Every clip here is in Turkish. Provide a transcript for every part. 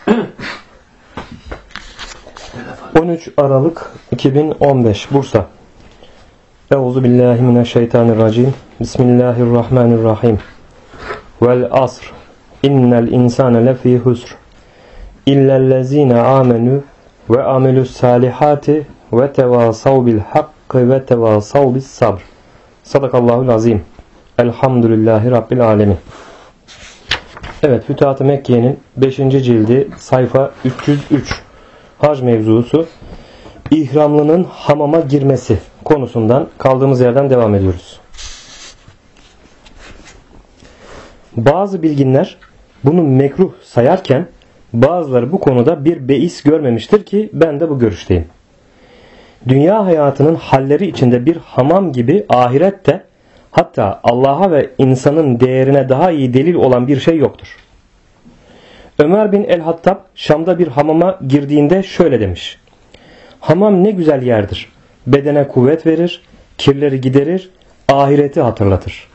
13 Aralık 2015 Bursa. Euzubillahimineşşeytanirracim. Bismillahirrahmanirrahim. Vel asr. İnnel insane lefî husr. İllellezîne âmenû ve amilussâlihâti ve tevâsav bil hakkı ve tevâsav bis sabr. Sadakallahul azim. Elhamdülillahi Rabbil alemin. Evet, Fütuhat-ı Mekke'nin 5. cildi sayfa 303. Hac mevzusu, ihramlının hamama girmesi konusundan kaldığımız yerden devam ediyoruz. Bazı bilginler bunu mekruh sayarken bazıları bu konuda bir beis görmemiştir ki ben de bu görüşteyim. Dünya hayatının halleri içinde bir hamam gibi ahirette, hatta Allah'a ve insanın değerine daha iyi delil olan bir şey yoktur. Ömer bin el-Hattab Şam'da bir hamama girdiğinde şöyle demiş: hamam ne güzel yerdir. Bedene kuvvet verir, kirleri giderir, ahireti hatırlatır.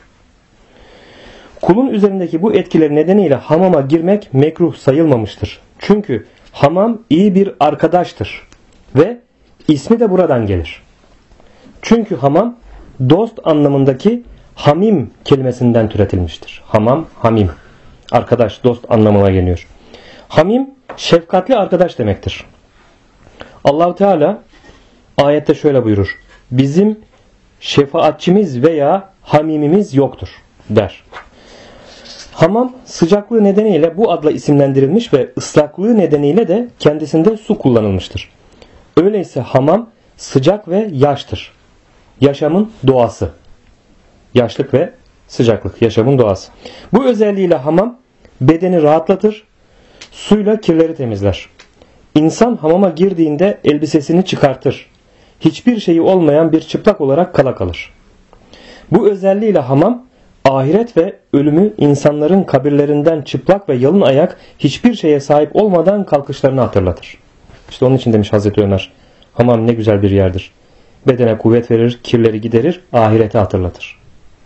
Kulun üzerindeki bu etkileri nedeniyle hamama girmek mekruh sayılmamıştır. Çünkü hamam iyi bir arkadaştır ve ismi de buradan gelir. Çünkü hamam dost anlamındaki hamim kelimesinden türetilmiştir. Hamam, hamim. Arkadaş, dost anlamına geliyor. Hamim, şefkatli arkadaş demektir. Allah-u Teala ayette şöyle buyurur: bizim şefaatçimiz veya hamimimiz yoktur der. Hamam sıcaklığı nedeniyle bu adla isimlendirilmiş ve ıslaklığı nedeniyle de kendisinde su kullanılmıştır. Öyleyse hamam sıcak ve yaştır. Yaşamın doğası. Yaşlık ve sıcaklık, yaşamın doğası. Bu özelliğiyle hamam bedeni rahatlatır, suyla kirleri temizler. İnsan hamama girdiğinde elbisesini çıkartır. Hiçbir şeyi olmayan bir çıplak olarak kala kalır. Bu özelliğiyle hamam, ahiret ve ölümü insanların kabirlerinden çıplak ve yalın ayak hiçbir şeye sahip olmadan kalkışlarını hatırlatır. İşte onun için demiş Hazreti Ömer, hamam ne güzel bir yerdir. Bedene kuvvet verir, kirleri giderir, ahireti hatırlatır.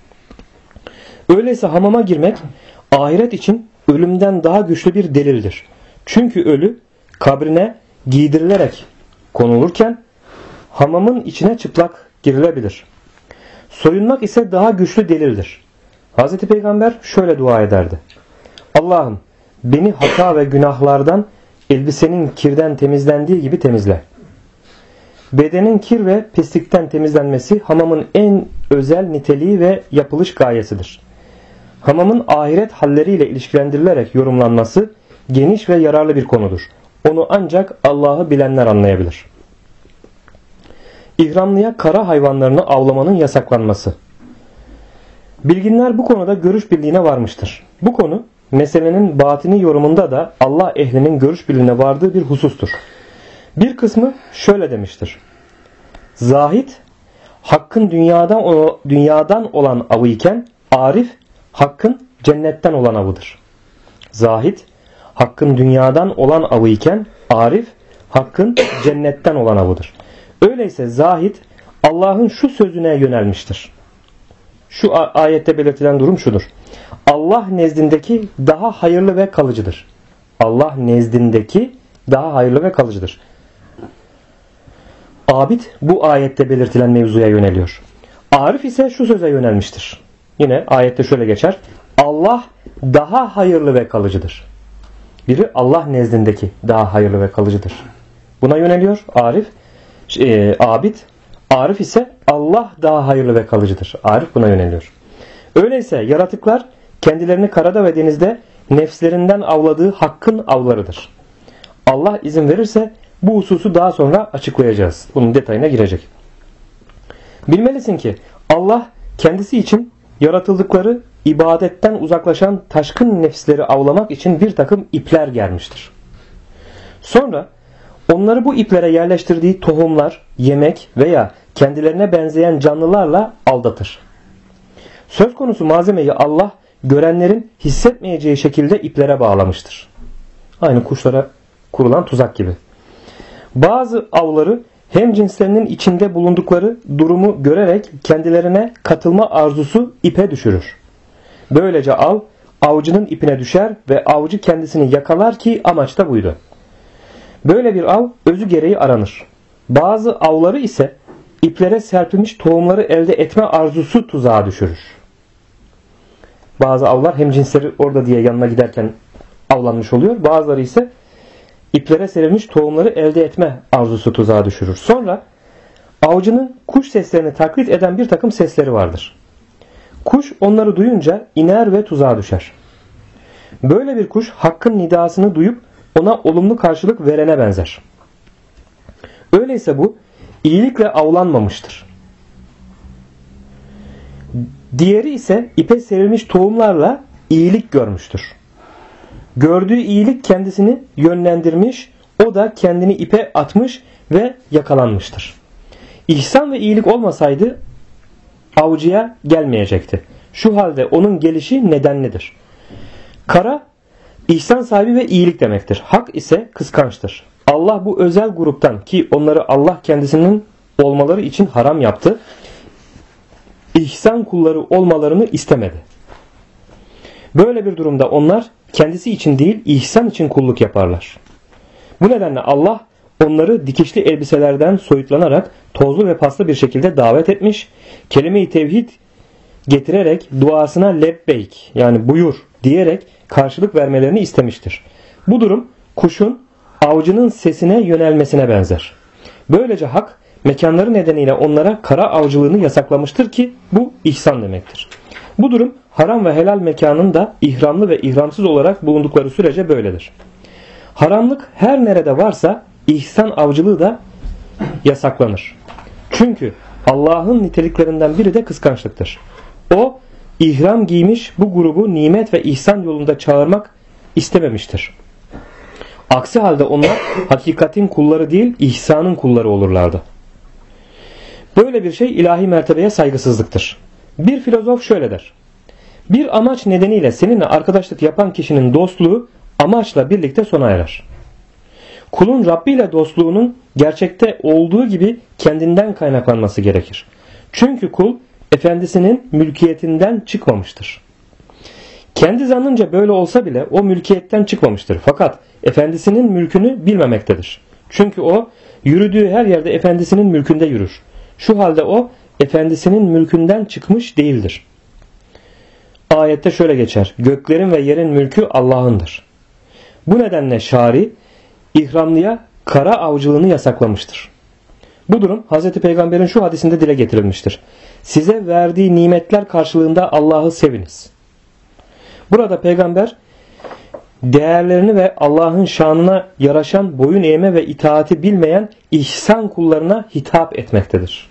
Öyleyse hamama girmek ahiret için ölümden daha güçlü bir delildir. Çünkü ölü kabrine giydirilerek konulurken hamamın içine çıplak girilebilir. Soyunmak ise daha güçlü delildir. Hz. Peygamber şöyle dua ederdi: Allah'ım beni hata ve günahlardan elbisenin kirden temizlendiği gibi temizle. Bedenin kir ve pislikten temizlenmesi hamamın en özel niteliği ve yapılış gayesidir. Hamamın ahiret halleriyle ilişkilendirilerek yorumlanması geniş ve yararlı bir konudur. Onu ancak Allah'ı bilenler anlayabilir. İhramlıya kara hayvanlarını avlamanın yasaklanması. Bilginler bu konuda görüş birliğine varmıştır. Bu konu meselenin batini yorumunda da Allah ehlinin görüş birliğine vardığı bir husustur. Bir kısmı şöyle demiştir: zahid hakkın dünyadan olan avı iken arif hakkın cennetten olan avıdır. Zahid hakkın dünyadan olan avı iken arif hakkın cennetten olan avıdır. Öyleyse zahid Allah'ın şu sözüne yönelmiştir. Şu ayette belirtilen durum şudur: Allah nezdindeki daha hayırlı ve kalıcıdır. Allah nezdindeki daha hayırlı ve kalıcıdır. Abid bu ayette belirtilen mevzuya yöneliyor. Arif ise şu söze yönelmiştir. Yine ayette şöyle geçer: Allah daha hayırlı ve kalıcıdır. Biri Allah nezdindeki daha hayırlı ve kalıcıdır. Buna yöneliyor Abid. Arif ise Allah daha hayırlı ve kalıcıdır. Arif buna yöneliyor. Öyleyse yaratıklar kendilerini karada ve denizde nefslerinden avladığı hakkın avlarıdır. Allah izin verirse bu hususu daha sonra açıklayacağız. Bunun detayına girecek. Bilmelisin ki Allah kendisi için yaratıldıkları ibadetten uzaklaşan taşkın nefsleri avlamak için bir takım ipler germiştir. Sonra onları bu iplere yerleştirdiği tohumlar, yemek veya kendilerine benzeyen canlılarla aldatır. Söz konusu malzemeyi Allah görenlerin hissetmeyeceği şekilde iplere bağlamıştır. Aynı kuşlara kurulan tuzak gibi. Bazı avları hem cinslerinin içinde bulundukları durumu görerek kendilerine katılma arzusu ipe düşürür. Böylece av avcının ipine düşer ve avcı kendisini yakalar ki amaç da buydu. Böyle bir av özü gereği aranır. Bazı avları ise iplere serpilmiş tohumları elde etme arzusu tuzağa düşürür. Bazı avlar hemcinsleri orada diye yanına giderken avlanmış oluyor. Bazıları ise iplere serilmiş tohumları elde etme arzusu tuzağa düşürür. Sonra avcının kuş seslerini taklit eden bir takım sesleri vardır. Kuş onları duyunca iner ve tuzağa düşer. Böyle bir kuş hakkın nidasını duyup ona olumlu karşılık verene benzer. Öyleyse bu iyilikle avlanmamıştır. Diğeri ise ipe serilmiş tohumlarla iyilik görmüştür. Gördüğü iyilik kendisini yönlendirmiş, o da kendini ipe atmış ve yakalanmıştır. İhsan ve iyilik olmasaydı avcıya gelmeyecekti. Şu halde onun gelişi nedenlidir. Kara, ihsan sahibi ve iyilik demektir. Hak ise kıskançtır. Allah bu özel gruptan, ki onları Allah kendisinin olmaları için haram yaptı, ihsan kulları olmalarını istemedi. Böyle bir durumda onlar kendisi için değil, ihsan için kulluk yaparlar. Bu nedenle Allah onları dikişli elbiselerden soyutlanarak tozlu ve paslı bir şekilde davet etmiş, kelime-i tevhid getirerek duasına lebbeyk, yani buyur diyerek karşılık vermelerini istemiştir. Bu durum kuşun avcının sesine yönelmesine benzer. Böylece hak mekanları nedeniyle onlara kara avcılığını yasaklamıştır ki bu ihsan demektir. Bu durum haram ve helal mekanın da ihramlı ve ihramsız olarak bulundukları sürece böyledir. Haramlık her nerede varsa ihsan avcılığı da yasaklanır. Çünkü Allah'ın niteliklerinden biri de kıskançlıktır. O ihram giymiş bu grubu nimet ve ihsan yolunda çağırmak istememiştir. Aksi halde onlar hakikatin kulları değil, ihsanın kulları olurlardı. Böyle bir şey ilahi mertebeye saygısızlıktır. Bir filozof şöyle der: bir amaç nedeniyle seninle arkadaşlık yapan kişinin dostluğu amaçla birlikte sona erer. Kulun Rabbi ile dostluğunun gerçekte olduğu gibi kendinden kaynaklanması gerekir. Çünkü kul efendisinin mülkiyetinden çıkmamıştır. Kendi zannınca böyle olsa bile o mülkiyetten çıkmamıştır. Fakat efendisinin mülkünü bilmemektedir. Çünkü o yürüdüğü her yerde efendisinin mülkünde yürür. Şu halde o efendisinin mülkünden çıkmış değildir. Ayette şöyle geçer: göklerin ve yerin mülkü Allah'ındır. Bu nedenle şari ihramlıya kara avcılığını yasaklamıştır. Bu durum Hz. Peygamber'in şu hadisinde dile getirilmiştir: size verdiği nimetler karşılığında Allah'ı seviniz. Burada Peygamber değerlerini ve Allah'ın şanına yaraşan boyun eğme ve itaati bilmeyen ihsan kullarına hitap etmektedir.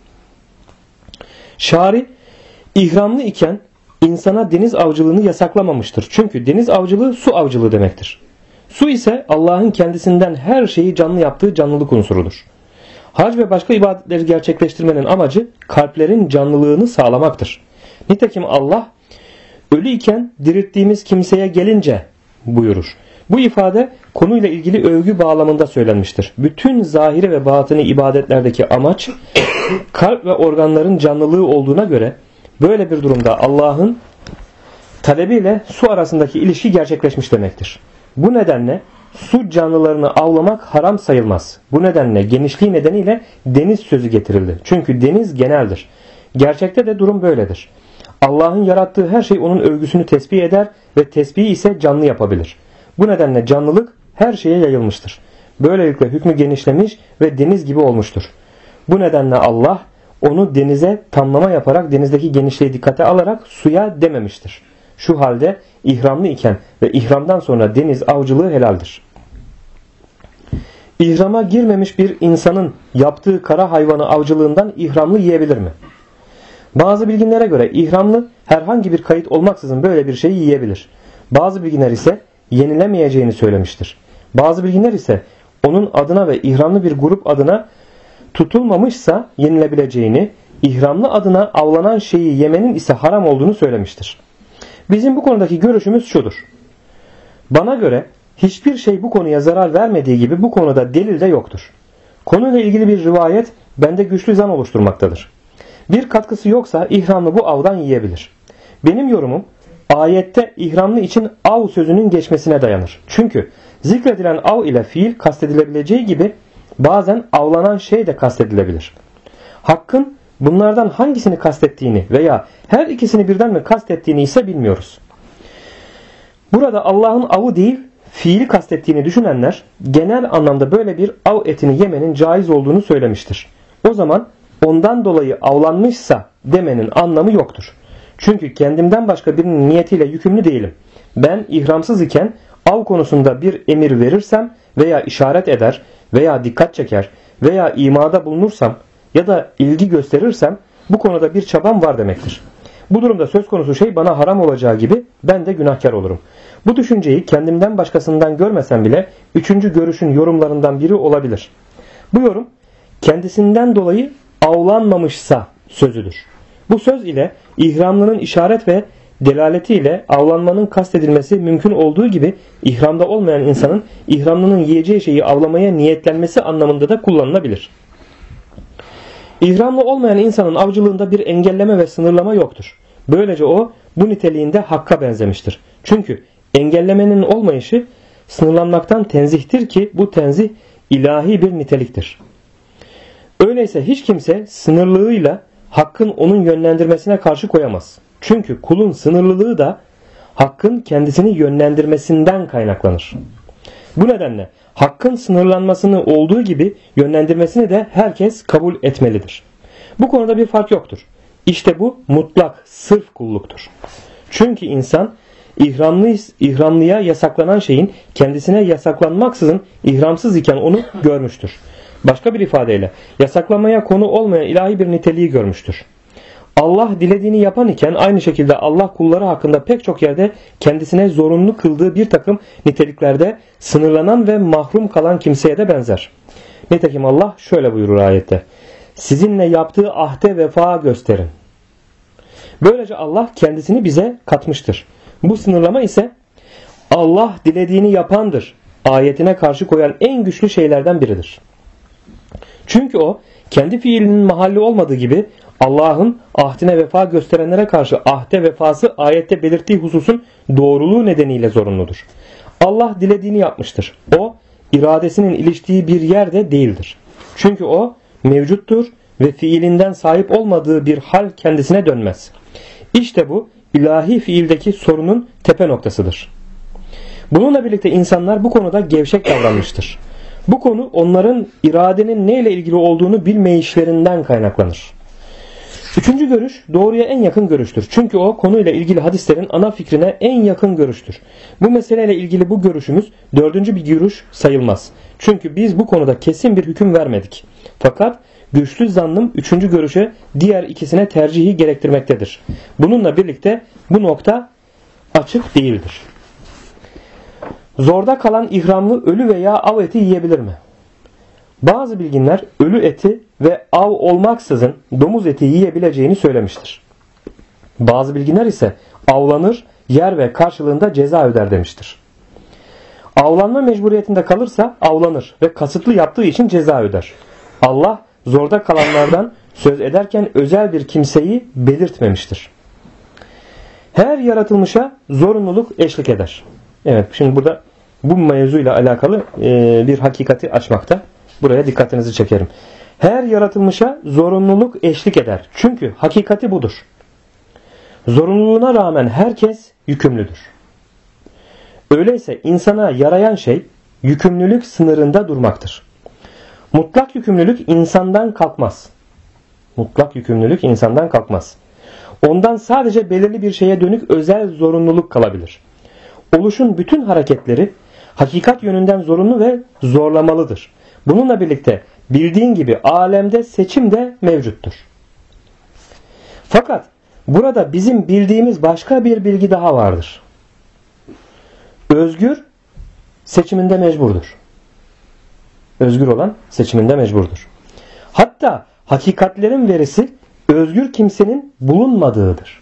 Şari ihramlı iken insana deniz avcılığını yasaklamamıştır. Çünkü deniz avcılığı su avcılığı demektir. Su ise Allah'ın kendisinden her şeyi canlı yaptığı canlılık unsurudur. Hac ve başka ibadetleri gerçekleştirmenin amacı kalplerin canlılığını sağlamaktır. Nitekim Allah ölü iken dirilttiğimiz kimseye gelince buyurur. Bu ifade konuyla ilgili övgü bağlamında söylenmiştir. Bütün zahiri ve batini ibadetlerdeki amaç kalp ve organların canlılığı olduğuna göre böyle bir durumda Allah'ın talebiyle su arasındaki ilişki gerçekleşmiş demektir. Bu nedenle su canlılarını avlamak haram sayılmaz. Bu nedenle genişliği nedeniyle deniz sözü getirildi. Çünkü deniz geneldir. Gerçekte de durum böyledir. Allah'ın yarattığı her şey onun övgüsünü tesbih eder ve tesbihi ise canlı yapabilir. Bu nedenle canlılık her şeye yayılmıştır. Böylelikle hükmü genişlemiş ve deniz gibi olmuştur. Bu nedenle Allah onu denize tamlama yaparak denizdeki genişliği dikkate alarak suya dememiştir. Şu halde ihramlı iken ve ihramdan sonra deniz avcılığı helaldir. İhrama girmemiş bir insanın yaptığı kara hayvanı avcılığından ihramlı yiyebilir mi? Bazı bilginlere göre ihramlı herhangi bir kayıt olmaksızın böyle bir şeyi yiyebilir. Bazı bilginler ise yenilemeyeceğini söylemiştir. Bazı bilginler ise onun adına ve ihramlı bir grup adına tutulmamışsa yenilebileceğini, ihramlı adına avlanan şeyi yemenin ise haram olduğunu söylemiştir. Bizim bu konudaki görüşümüz şudur: bana göre hiçbir şey bu konuya zarar vermediği gibi bu konuda delil de yoktur. Konuyla ilgili bir rivayet bende güçlü zan oluşturmaktadır. Bir katkısı yoksa ihramlı bu avdan yiyebilir. Benim yorumum ayette ihramlı için av sözünün geçmesine dayanır. Çünkü zikredilen av ile fiil kastedilebileceği gibi bazen avlanan şey de kastedilebilir. Hakkın bunlardan hangisini kastettiğini veya her ikisini birden mi kastettiğini ise bilmiyoruz. Burada Allah'ın avı değil fiili kastettiğini düşünenler genel anlamda böyle bir av etini yemenin caiz olduğunu söylemiştir. O zaman ondan dolayı avlanmışsa demenin anlamı yoktur. Çünkü kendimden başka birinin niyetiyle yükümlü değilim. Ben ihramsız iken av konusunda bir emir verirsem veya işaret eder veya dikkat çeker veya imada bulunursam ya da ilgi gösterirsem bu konuda bir çabam var demektir. Bu durumda söz konusu şey bana haram olacağı gibi ben de günahkar olurum. Bu düşünceyi kendimden başkasından görmesem bile üçüncü görüşün yorumlarından biri olabilir. Bu yorum kendisinden dolayı avlanmamışsa sözüdür. Bu söz ile ihramlının işaret ve delaletiyle avlanmanın kastedilmesi mümkün olduğu gibi ihramda olmayan insanın ihramlının yiyeceği şeyi avlamaya niyetlenmesi anlamında da kullanılabilir. İhramlı olmayan insanın avcılığında bir engelleme ve sınırlama yoktur. Böylece o bu niteliğinde hakka benzemiştir. Çünkü engellemenin olmayışı sınırlanmaktan tenzihtir ki bu tenzih ilahi bir niteliktir. Öyleyse hiç kimse sınırlılığıyla hakkın onun yönlendirmesine karşı koyamaz. Çünkü kulun sınırlılığı da hakkın kendisini yönlendirmesinden kaynaklanır. Bu nedenle hakkın sınırlanmasını olduğu gibi yönlendirmesini de herkes kabul etmelidir. Bu konuda bir fark yoktur. İşte bu mutlak, sırf kulluktur. Çünkü insan ihramlıya yasaklanan şeyin kendisine yasaklanmaksızın ihramsız iken onu görmüştür. Başka bir ifadeyle yasaklamaya konu olmayan ilahi bir niteliği görmüştür. Allah dilediğini yapan iken aynı şekilde Allah kulları hakkında pek çok yerde kendisine zorunlu kıldığı bir takım niteliklerde sınırlanan ve mahrum kalan kimseye de benzer. Nitekim Allah şöyle buyurur ayette: sizinle yaptığı ahde vefa gösterin. Böylece Allah kendisini bize katmıştır. Bu sınırlama ise Allah dilediğini yapandır ayetine karşı koyan en güçlü şeylerden biridir. Çünkü o kendi fiilinin mahalli olmadığı gibi Allah'ın ahdine vefa gösterenlere karşı ahde vefası ayette belirttiği hususun doğruluğu nedeniyle zorunludur. Allah dilediğini yapmıştır. O iradesinin iliştiği bir yerde değildir. Çünkü o mevcuttur ve fiilinden sahip olmadığı bir hal kendisine dönmez. İşte bu ilahi fiildeki sorunun tepe noktasıdır. Bununla birlikte insanlar bu konuda gevşek davranmıştır. Bu konu onların iradenin neyle ilgili olduğunu bilmeyişlerinden kaynaklanır. Üçüncü görüş doğruya en yakın görüştür. Çünkü o konuyla ilgili hadislerin ana fikrine en yakın görüştür. Bu meseleyle ilgili bu görüşümüz dördüncü bir görüş sayılmaz. Çünkü biz bu konuda kesin bir hüküm vermedik. Fakat güçlü zannım üçüncü görüşe diğer ikisine tercihi gerektirmektedir. Bununla birlikte bu nokta açık değildir. Zorda kalan ihramlı ölü veya av eti yiyebilir mi? Bazı bilginler ölü eti ve av olmaksızın domuz eti yiyebileceğini söylemiştir. Bazı bilginler ise avlanır, yer ve karşılığında ceza öder demiştir. Avlanma mecburiyetinde kalırsa avlanır ve kasıtlı yaptığı için ceza öder. Allah zorda kalanlardan söz ederken özel bir kimseyi belirtmemiştir. Her yaratılmışa zorunluluk eşlik eder. Evet, şimdi burada bu mevzuyla alakalı bir hakikati açmakta. Buraya dikkatinizi çekerim. Her yaratılmışa zorunluluk eşlik eder. Çünkü hakikati budur. Zorunluluğuna rağmen herkes yükümlüdür. Öyleyse insana yarayan şey yükümlülük sınırında durmaktır. Mutlak yükümlülük insandan kalkmaz. Mutlak yükümlülük insandan kalkmaz. Ondan sadece belirli bir şeye dönük özel zorunluluk kalabilir. Oluşun bütün hareketleri hakikat yönünden zorunlu ve zorlamalıdır. Bununla birlikte bildiğin gibi alemde seçim de mevcuttur. Fakat burada bizim bildiğimiz başka bir bilgi daha vardır. Özgür seçiminde mecburdur. Özgür olan seçiminde mecburdur. Hatta hakikatlerin verisi özgür kimsenin bulunmadığıdır.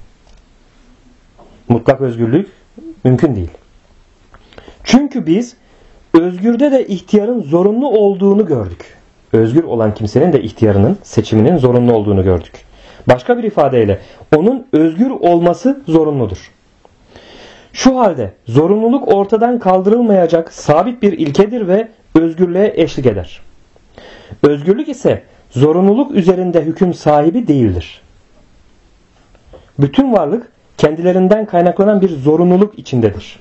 Mutlak özgürlük mümkün değil. Çünkü biz özgürde de ihtiyarın zorunlu olduğunu gördük. Özgür olan kimsenin de ihtiyarının, seçiminin zorunlu olduğunu gördük. Başka bir ifadeyle onun özgür olması zorunludur. Şu halde zorunluluk ortadan kaldırılmayacak sabit bir ilkedir ve özgürlüğe eşlik eder. Özgürlük ise zorunluluk üzerinde hüküm sahibi değildir. Bütün varlık kendilerinden kaynaklanan bir zorunluluk içindedir.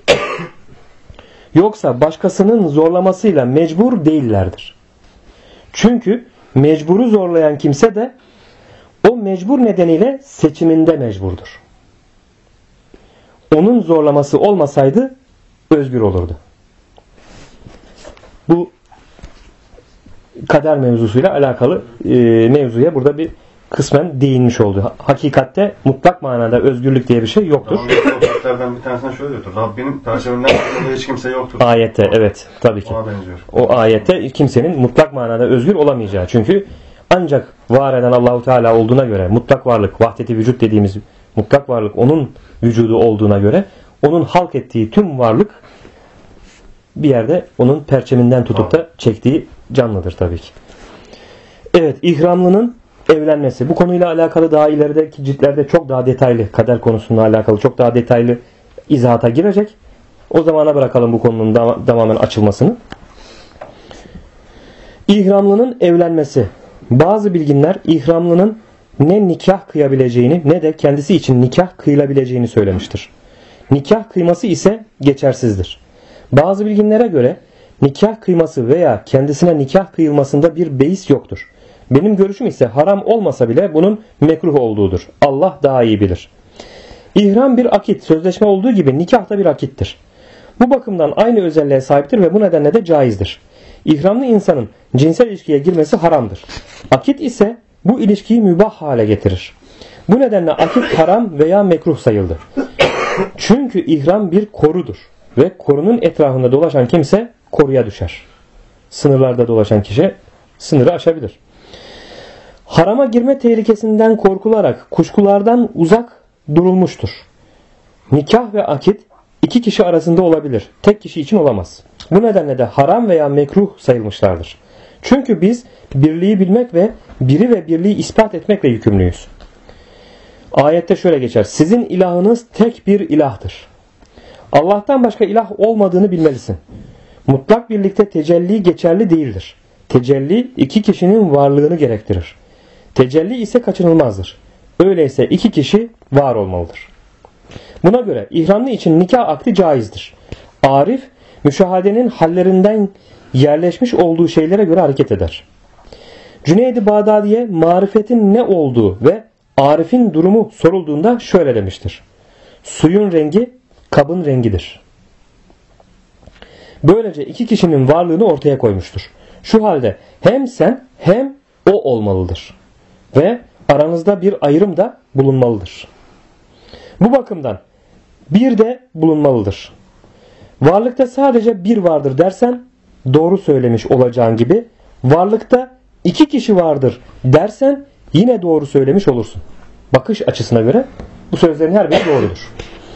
Yoksa başkasının zorlamasıyla mecbur değillerdir. Çünkü mecburu zorlayan kimse de o mecbur nedeniyle seçiminde mecburdur. Onun zorlaması olmasaydı özgür olurdu. Bu kader mevzusuyla alakalı mevzuya burada bir kısmen değinmiş oldu. Hakikatte mutlak manada özgürlük diye bir şey yoktur. Ayetlerden bir tanesine şöyle diyordur. Rabbinin personelinden hiç kimse yoktur. Ayette evet tabii ki. Ona benziyor. O ayette kimsenin mutlak manada özgür olamayacağı. Çünkü ancak var eden Allahu Teala olduğuna göre mutlak varlık, vahdeti vücut dediğimiz mutlak varlık onun vücudu olduğuna göre onun halk ettiği tüm varlık bir yerde onun perçeminden tutup da çektiği canlıdır tabii ki. Evet, ihramlının evlenmesi. Bu konuyla alakalı daha ilerideki ciltlerde çok daha detaylı, kader konusuyla alakalı çok daha detaylı izahata girecek. O zamana bırakalım bu konunun tamamen açılmasını. İhramlının evlenmesi. Bazı bilginler ihramlının ne nikah kıyabileceğini ne de kendisi için nikah kıyılabileceğini söylemiştir. Nikah kıyması ise geçersizdir. Bazı bilginlere göre nikah kıyması veya kendisine nikah kıyılmasında bir beis yoktur. Benim görüşüm ise haram olmasa bile bunun mekruh olduğudur. Allah daha iyi bilir. İhram bir akit, sözleşme olduğu gibi nikah da bir akittir. Bu bakımdan aynı özelliğe sahiptir ve bu nedenle de caizdir. İhramlı insanın cinsel ilişkiye girmesi haramdır. Akit ise bu ilişkiyi mübah hale getirir. Bu nedenle akit haram veya mekruh sayıldı. Çünkü ihram bir korudur ve korunun etrafında dolaşan kimse koruya düşer. Sınırlarda dolaşan kişi sınırı aşabilir. Harama girme tehlikesinden korkularak kuşkulardan uzak durulmuştur. Nikah ve akit iki kişi arasında olabilir. Tek kişi için olamaz. Bu nedenle de haram veya mekruh sayılmışlardır. Çünkü biz birliği bilmek ve biri ve birliği ispat etmekle yükümlüyüz. Ayette şöyle geçer. Sizin ilahınız tek bir ilahtır. Allah'tan başka ilah olmadığını bilmelisin. Mutlak birlikte tecelli geçerli değildir. Tecelli iki kişinin varlığını gerektirir. Tecelli ise kaçınılmazdır. Öyleyse iki kişi var olmalıdır. Buna göre ihramlı için nikah akdi caizdir. Arif, müşahadenin hallerinden yerleşmiş olduğu şeylere göre hareket eder. Cüneyd-i Bağdadi'ye marifetin ne olduğu ve Arif'in durumu sorulduğunda şöyle demiştir. Suyun rengi kabın rengidir. Böylece iki kişinin varlığını ortaya koymuştur. Şu halde hem sen hem o olmalıdır. Ve aranızda bir ayrım da bulunmalıdır. Bu bakımdan bir de bulunmalıdır. Varlıkta sadece bir vardır dersen doğru söylemiş olacağın gibi varlıkta iki kişi vardır dersen yine doğru söylemiş olursun. Bakış açısına göre bu sözlerin her biri doğrudur.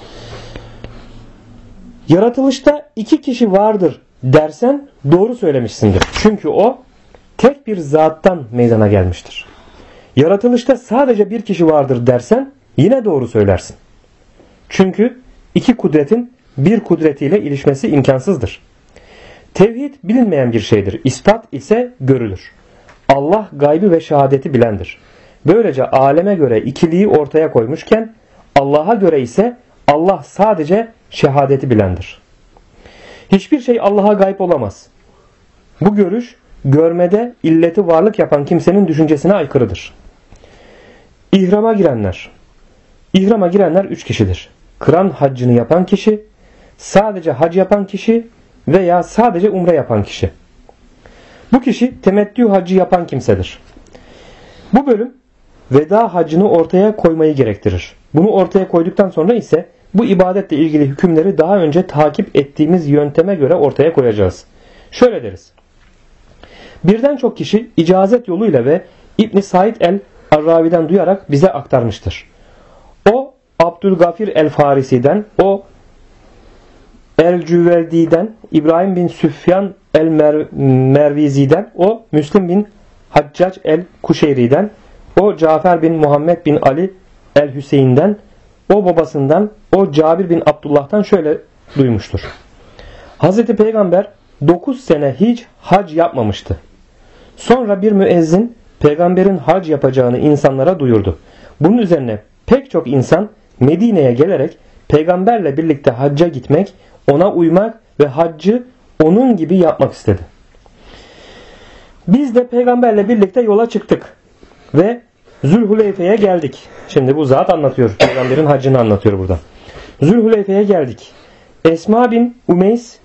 Yaratılışta iki kişi vardır dersen doğru söylemişsindir. Çünkü o tek bir zattan meydana gelmiştir. Yaratılışta sadece bir kişi vardır dersen yine doğru söylersin. Çünkü iki kudretin bir kudretiyle ilişmesi imkansızdır. Tevhid bilinmeyen bir şeydir. İspat ise görülür. Allah gaybı ve şehadeti bilendir. Böylece aleme göre ikiliği ortaya koymuşken Allah'a göre ise Allah sadece şehadeti bilendir. Hiçbir şey Allah'a gayb olamaz. Bu görüş görmede illeti varlık yapan kimsenin düşüncesine aykırıdır. İhrama girenler. İhrama girenler 3 kişidir. Kıran haccını yapan kişi, sadece hac yapan kişi veya sadece umre yapan kişi. Bu kişi temettü haccı yapan kimsedir. Bu bölüm veda haccını ortaya koymayı gerektirir. Bunu ortaya koyduktan sonra ise bu ibadetle ilgili hükümleri daha önce takip ettiğimiz yönteme göre ortaya koyacağız. Şöyle deriz. Birden çok kişi icazet yoluyla ve İbn Said el-Arravi'den duyarak bize aktarmıştır. O Abdülgafir el-Farisi'den, o El-Cüveldi'den, İbrahim bin Süfyan el-Mervizi'den, o Müslim bin Haccac el-Kuşeyri'den, o Cafer bin Muhammed bin Ali el-Hüseyin'den, o babasından, o Cabir bin Abdullah'tan şöyle duymuştur. Hazreti Peygamber 9 sene hiç hac yapmamıştı. Sonra bir müezzin peygamberin hac yapacağını insanlara duyurdu. Bunun üzerine pek çok insan Medine'ye gelerek peygamberle birlikte hacca gitmek, ona uymak ve haccı onun gibi yapmak istedi. Biz de peygamberle birlikte yola çıktık ve Zülhuleyfe'ye geldik. Şimdi bu zat anlatıyor. Peygamberin haccını anlatıyor burada. Zülhuleyfe'ye geldik. Esma bin Umeys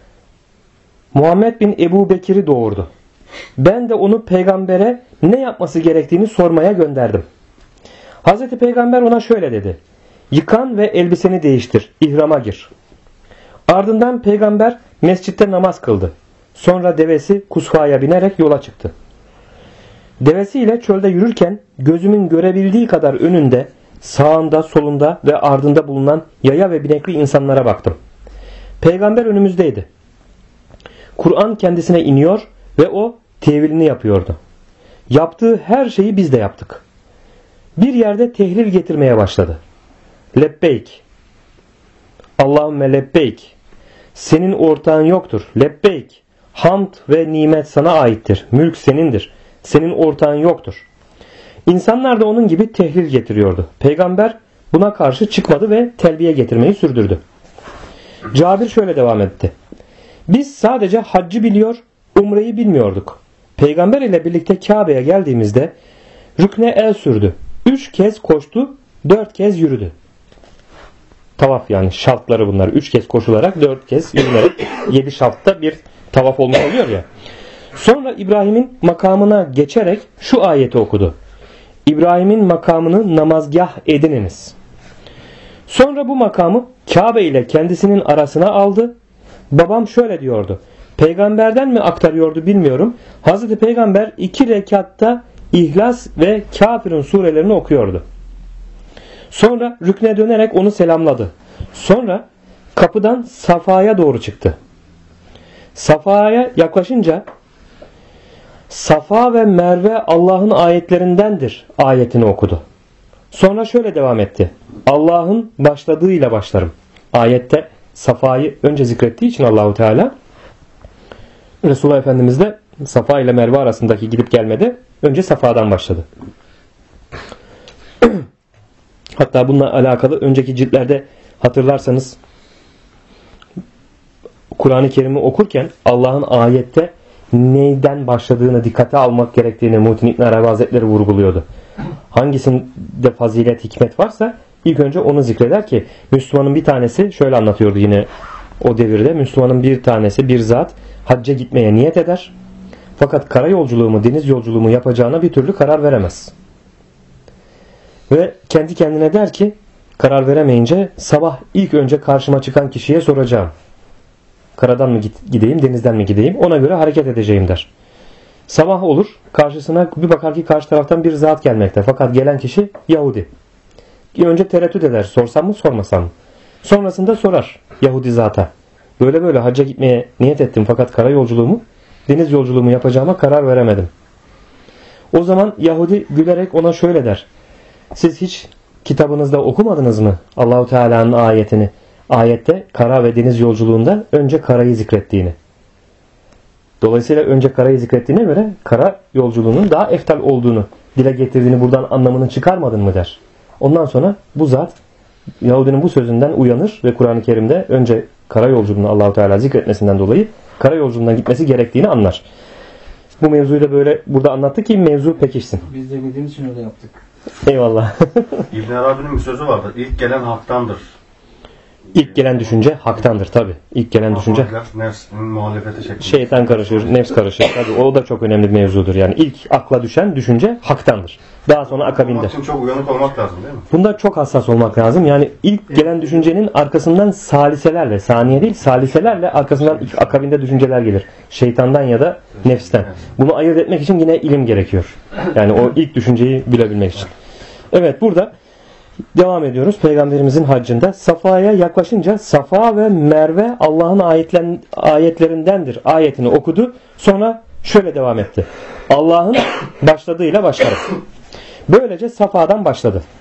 Muhammed bin Ebu Bekir'i doğurdu. Ben de onu peygambere ne yapması gerektiğini sormaya gönderdim. Hazreti Peygamber ona şöyle dedi. Yıkan ve elbiseni değiştir. İhrama gir. Ardından peygamber mescitte namaz kıldı. Sonra devesi Kusva'ya binerek yola çıktı. Devesiyle çölde yürürken gözümün görebildiği kadar önünde, sağında, solunda ve ardında bulunan yaya ve binekli insanlara baktım. Peygamber önümüzdeydi. Kur'an kendisine iniyor ve o tevilini yapıyordu. Yaptığı her şeyi biz de yaptık. Bir yerde tehlil getirmeye başladı. Lebbeyk. Allahümme lebbeyk. Senin ortağın yoktur. Lebbeyk. Hamd ve nimet sana aittir. Mülk senindir. Senin ortağın yoktur. İnsanlar da onun gibi tehlil getiriyordu. Peygamber buna karşı çıkmadı ve telbiye getirmeyi sürdürdü. Cabir şöyle devam etti. Biz sadece haccı biliyor, umreyi bilmiyorduk. Peygamber ile birlikte Kabe'ye geldiğimizde rükne el sürdü. 3 kez koştu, 4 kez yürüdü. Tavaf yani şartları bunlar. 3 kez koşularak 4 kez yürünerek 7 şartta bir tavaf olmuş oluyor ya. Sonra İbrahim'in makamına geçerek şu ayeti okudu. İbrahim'in makamını namazgah edininiz. Sonra bu makamı Kabe ile kendisinin arasına aldı. Babam şöyle diyordu. Peygamberden mi aktarıyordu bilmiyorum. Hazreti Peygamber 2 rekatta İhlas ve Kafirun surelerini okuyordu. Sonra rükne dönerek onu selamladı. Sonra kapıdan Safa'ya doğru çıktı. Safa'ya yaklaşınca Safa ve Merve Allah'ın ayetlerindendir ayetini okudu. Sonra şöyle devam etti. Allah'ın başladığıyla başlarım. Ayette Safa'yı önce zikrettiği için Allahu Teala Resulullah Efendimiz de Safa ile Merve arasındaki gidip gelmede önce Safa'dan başladı. Hatta bununla alakalı önceki ciltlerde hatırlarsanız Kur'an-ı Kerim'i okurken Allah'ın ayette neyden başladığını dikkate almak gerektiğini Muhittin İbn Arabi Hazretleri vurguluyordu. Hangisinde fazilet, hikmet varsa ilk önce onu zikreder ki Müslümanın bir tanesi şöyle anlatıyordu yine o devirde. Müslümanın bir tanesi bir zat hacca gitmeye niyet eder. Fakat kara yolculuğu mu deniz yolculuğu mu yapacağına bir türlü karar veremez. Ve kendi kendine der ki karar veremeyince sabah ilk önce karşıma çıkan kişiye soracağım. Karadan mı gideyim, denizden mi gideyim? Ona göre hareket edeceğim der. Sabah olur, karşısına bir bakar ki karşı taraftan bir zat gelmekte. Fakat gelen kişi Yahudi. Önce tereddüt eder, sorsam mı sormasam mı? Sonrasında sorar Yahudi zata. Böyle böyle hacca gitmeye niyet ettim fakat kara yolculuğumu, deniz yolculuğumu yapacağıma karar veremedim. O zaman Yahudi gülerek ona şöyle der. Siz hiç kitabınızda okumadınız mı Allahu Teala'nın ayetini? Ayette kara ve deniz yolculuğunda önce karayı zikrettiğini. Dolayısıyla önce karayı zikrettiğine göre kara yolculuğunun daha eftal olduğunu dile getirdiğini buradan anlamını çıkarmadın mı der. Ondan sonra bu zat Yahudinin bu sözünden uyanır ve Kur'an-ı Kerim'de önce kara yolculuğunu Allahu Teala zikretmesinden dolayı kara yolculuğundan gitmesi gerektiğini anlar. Bu mevzuyu da böyle burada anlattı ki mevzu pekişsin. Biz de bildiğimiz için öyle yaptık. Eyvallah. İbn Arabi'nin bir sözü vardı. İlk gelen haktandır. İlk gelen düşünce haktandır tabi. İlk gelen düşünce. Nefsin muhalefeti şeklinde. Şeytan karışır, nefs karışır. Tabii o da çok önemli bir mevzudur. Yani ilk akla düşen düşünce haktandır. Daha sonra akabinde. Bunun için çok uyanık olmak lazım değil mi? Bunda çok hassas olmak lazım. Yani ilk gelen düşüncenin arkasından saliselerle, saniye değil saliselerle arkasından akabinde düşünceler gelir. Şeytandan ya da nefsten. Bunu ayırt etmek için yine ilim gerekiyor. Yani o ilk düşünceyi bilebilmek için. Evet burada devam ediyoruz. Peygamberimizin haccında Safa'ya yaklaşınca Safa ve Merve Allah'ın ayetlerindendir ayetini okudu. Sonra şöyle devam etti. Allah'ın başladığıyla başlarım. Böylece Safa'dan başladı.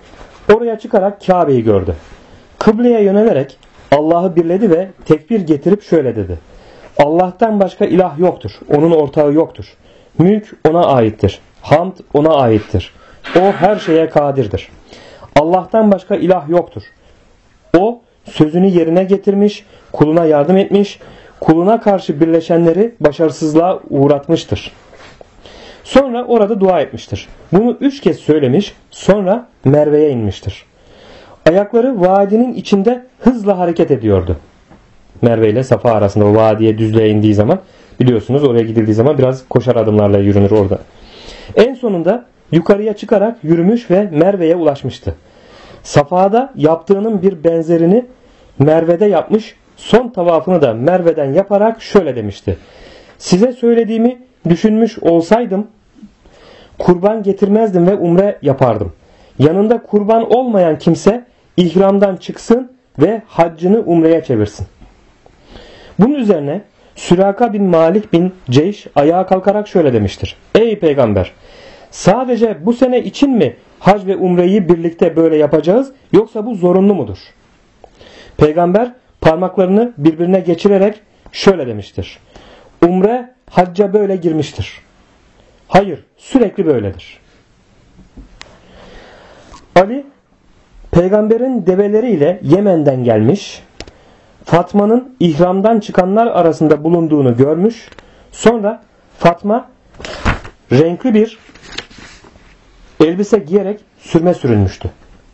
Oraya çıkarak Kabe'yi gördü. Kıbleye yönelerek Allah'ı birledi ve tekbir getirip şöyle dedi: Allah'tan başka ilah yoktur. Onun ortağı yoktur. Mülk ona aittir. Hamd ona aittir. O her şeye kadirdir. Allah'tan başka ilah yoktur. O sözünü yerine getirmiş, kuluna yardım etmiş, kuluna karşı birleşenleri başarısızlığa uğratmıştır. Sonra orada dua etmiştir. Bunu 3 kez söylemiş, sonra Merve'ye inmiştir. Ayakları vadinin içinde hızla hareket ediyordu. Merve ile Safa arasında o vadiye, düzlüğe indiği zaman, biliyorsunuz oraya gidildiği zaman biraz koşar adımlarla yürünür orada. En sonunda yukarıya çıkarak yürümüş ve Merve'ye ulaşmıştı. Safa'da yaptığının bir benzerini Merve'de yapmış, son tavafını da Merve'den yaparak şöyle demişti: Size söylediğimi düşünmüş olsaydım kurban getirmezdim ve umre yapardım. Yanında kurban olmayan kimse ihramdan çıksın ve haccını umreye çevirsin. Bunun üzerine Süraka bin Malik bin Ceyş ayağa kalkarak şöyle demiştir: Ey peygamber, sadece bu sene için mi hac ve umreyi birlikte böyle yapacağız, yoksa bu zorunlu mudur? Peygamber parmaklarını birbirine geçirerek şöyle demiştir: Umre hacca böyle girmiştir. Hayır, sürekli böyledir. Ali, peygamberin develeriyle Yemen'den gelmiş, Fatma'nın ihramdan çıkanlar arasında bulunduğunu görmüş. Sonra Fatma renkli bir elbise giyerek sürme sürünmüştü.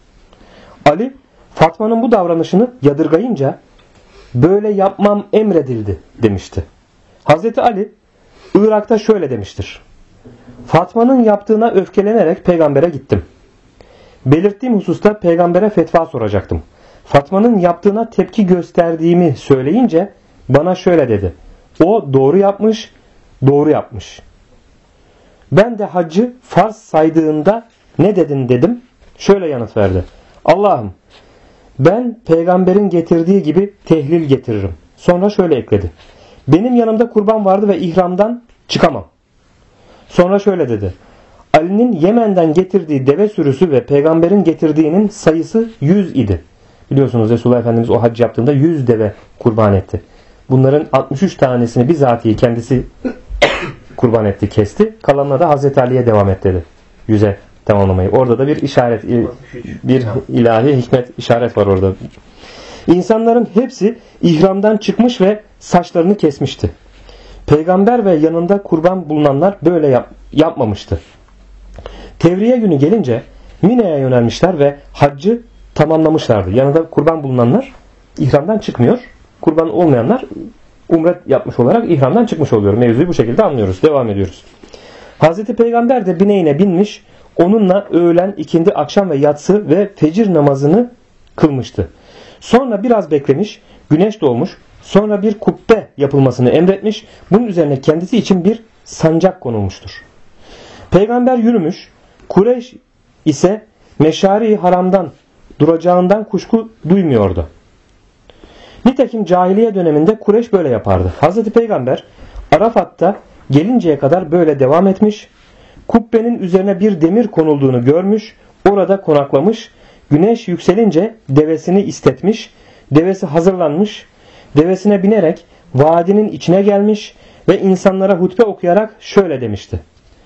Ali, Fatma'nın bu davranışını yadırgayınca böyle yapmam emredildi demişti. Hazreti Ali, Irak'ta şöyle demiştir: Fatma'nın yaptığına öfkelenerek peygambere gittim. Belirttiğim hususta peygambere fetva soracaktım. Fatma'nın yaptığına tepki gösterdiğimi söyleyince bana şöyle dedi: O doğru yapmış, doğru yapmış. Ben de haccı farz saydığında ne dedin dedim. Şöyle yanıt verdi: Allah'ım, ben peygamberin getirdiği gibi tehlil getiririm. Sonra şöyle ekledi: Benim yanımda kurban vardı ve ihramdan çıkamam. Sonra şöyle dedi: Ali'nin Yemen'den getirdiği deve sürüsü ve peygamberin getirdiğinin sayısı 100 idi. Biliyorsunuz Resulullah Efendimiz o hac yaptığında 100 deve kurban etti. Bunların 63 tanesini bizatihi kendisi kurban etti, kesti. Kalanına da Hazreti Ali'ye devam et dedi. 100'e tamamlamayı. Orada da bir işaret, bir ilahi hikmet, işaret var orada. İnsanların hepsi ihramdan çıkmış ve saçlarını kesmişti. Peygamber ve yanında kurban bulunanlar böyle yapmamıştı. Tevriye günü gelince Mine'ye yönelmişler ve haccı tamamlamışlardı. Yanında kurban bulunanlar ihramdan çıkmıyor. Kurban olmayanlar umre yapmış olarak ihramdan çıkmış oluyor. Mevzuyu bu şekilde anlıyoruz. Devam ediyoruz. Hazreti Peygamber de bineğine binmiş, onunla öğlen, ikindi, akşam ve yatsı ve fecir namazını kılmıştı. Sonra biraz beklemiş, güneş doğmuş, sonra bir kubbe yapılmasını emretmiş, bunun üzerine kendisi için bir sancak konulmuştur. Peygamber yürümüş, Kureyş ise Meşari Haram'dan duracağından kuşku duymuyordu. Nitekim cahiliye döneminde Kureyş böyle yapardı. Hazreti Peygamber Arafat'ta gelinceye kadar böyle devam etmiş, kubbenin üzerine bir demir konulduğunu görmüş, orada konaklamış, güneş yükselince devesini istetmiş, devesi hazırlanmış, devesine binerek vadinin içine gelmiş ve insanlara hutbe okuyarak şöyle demişti: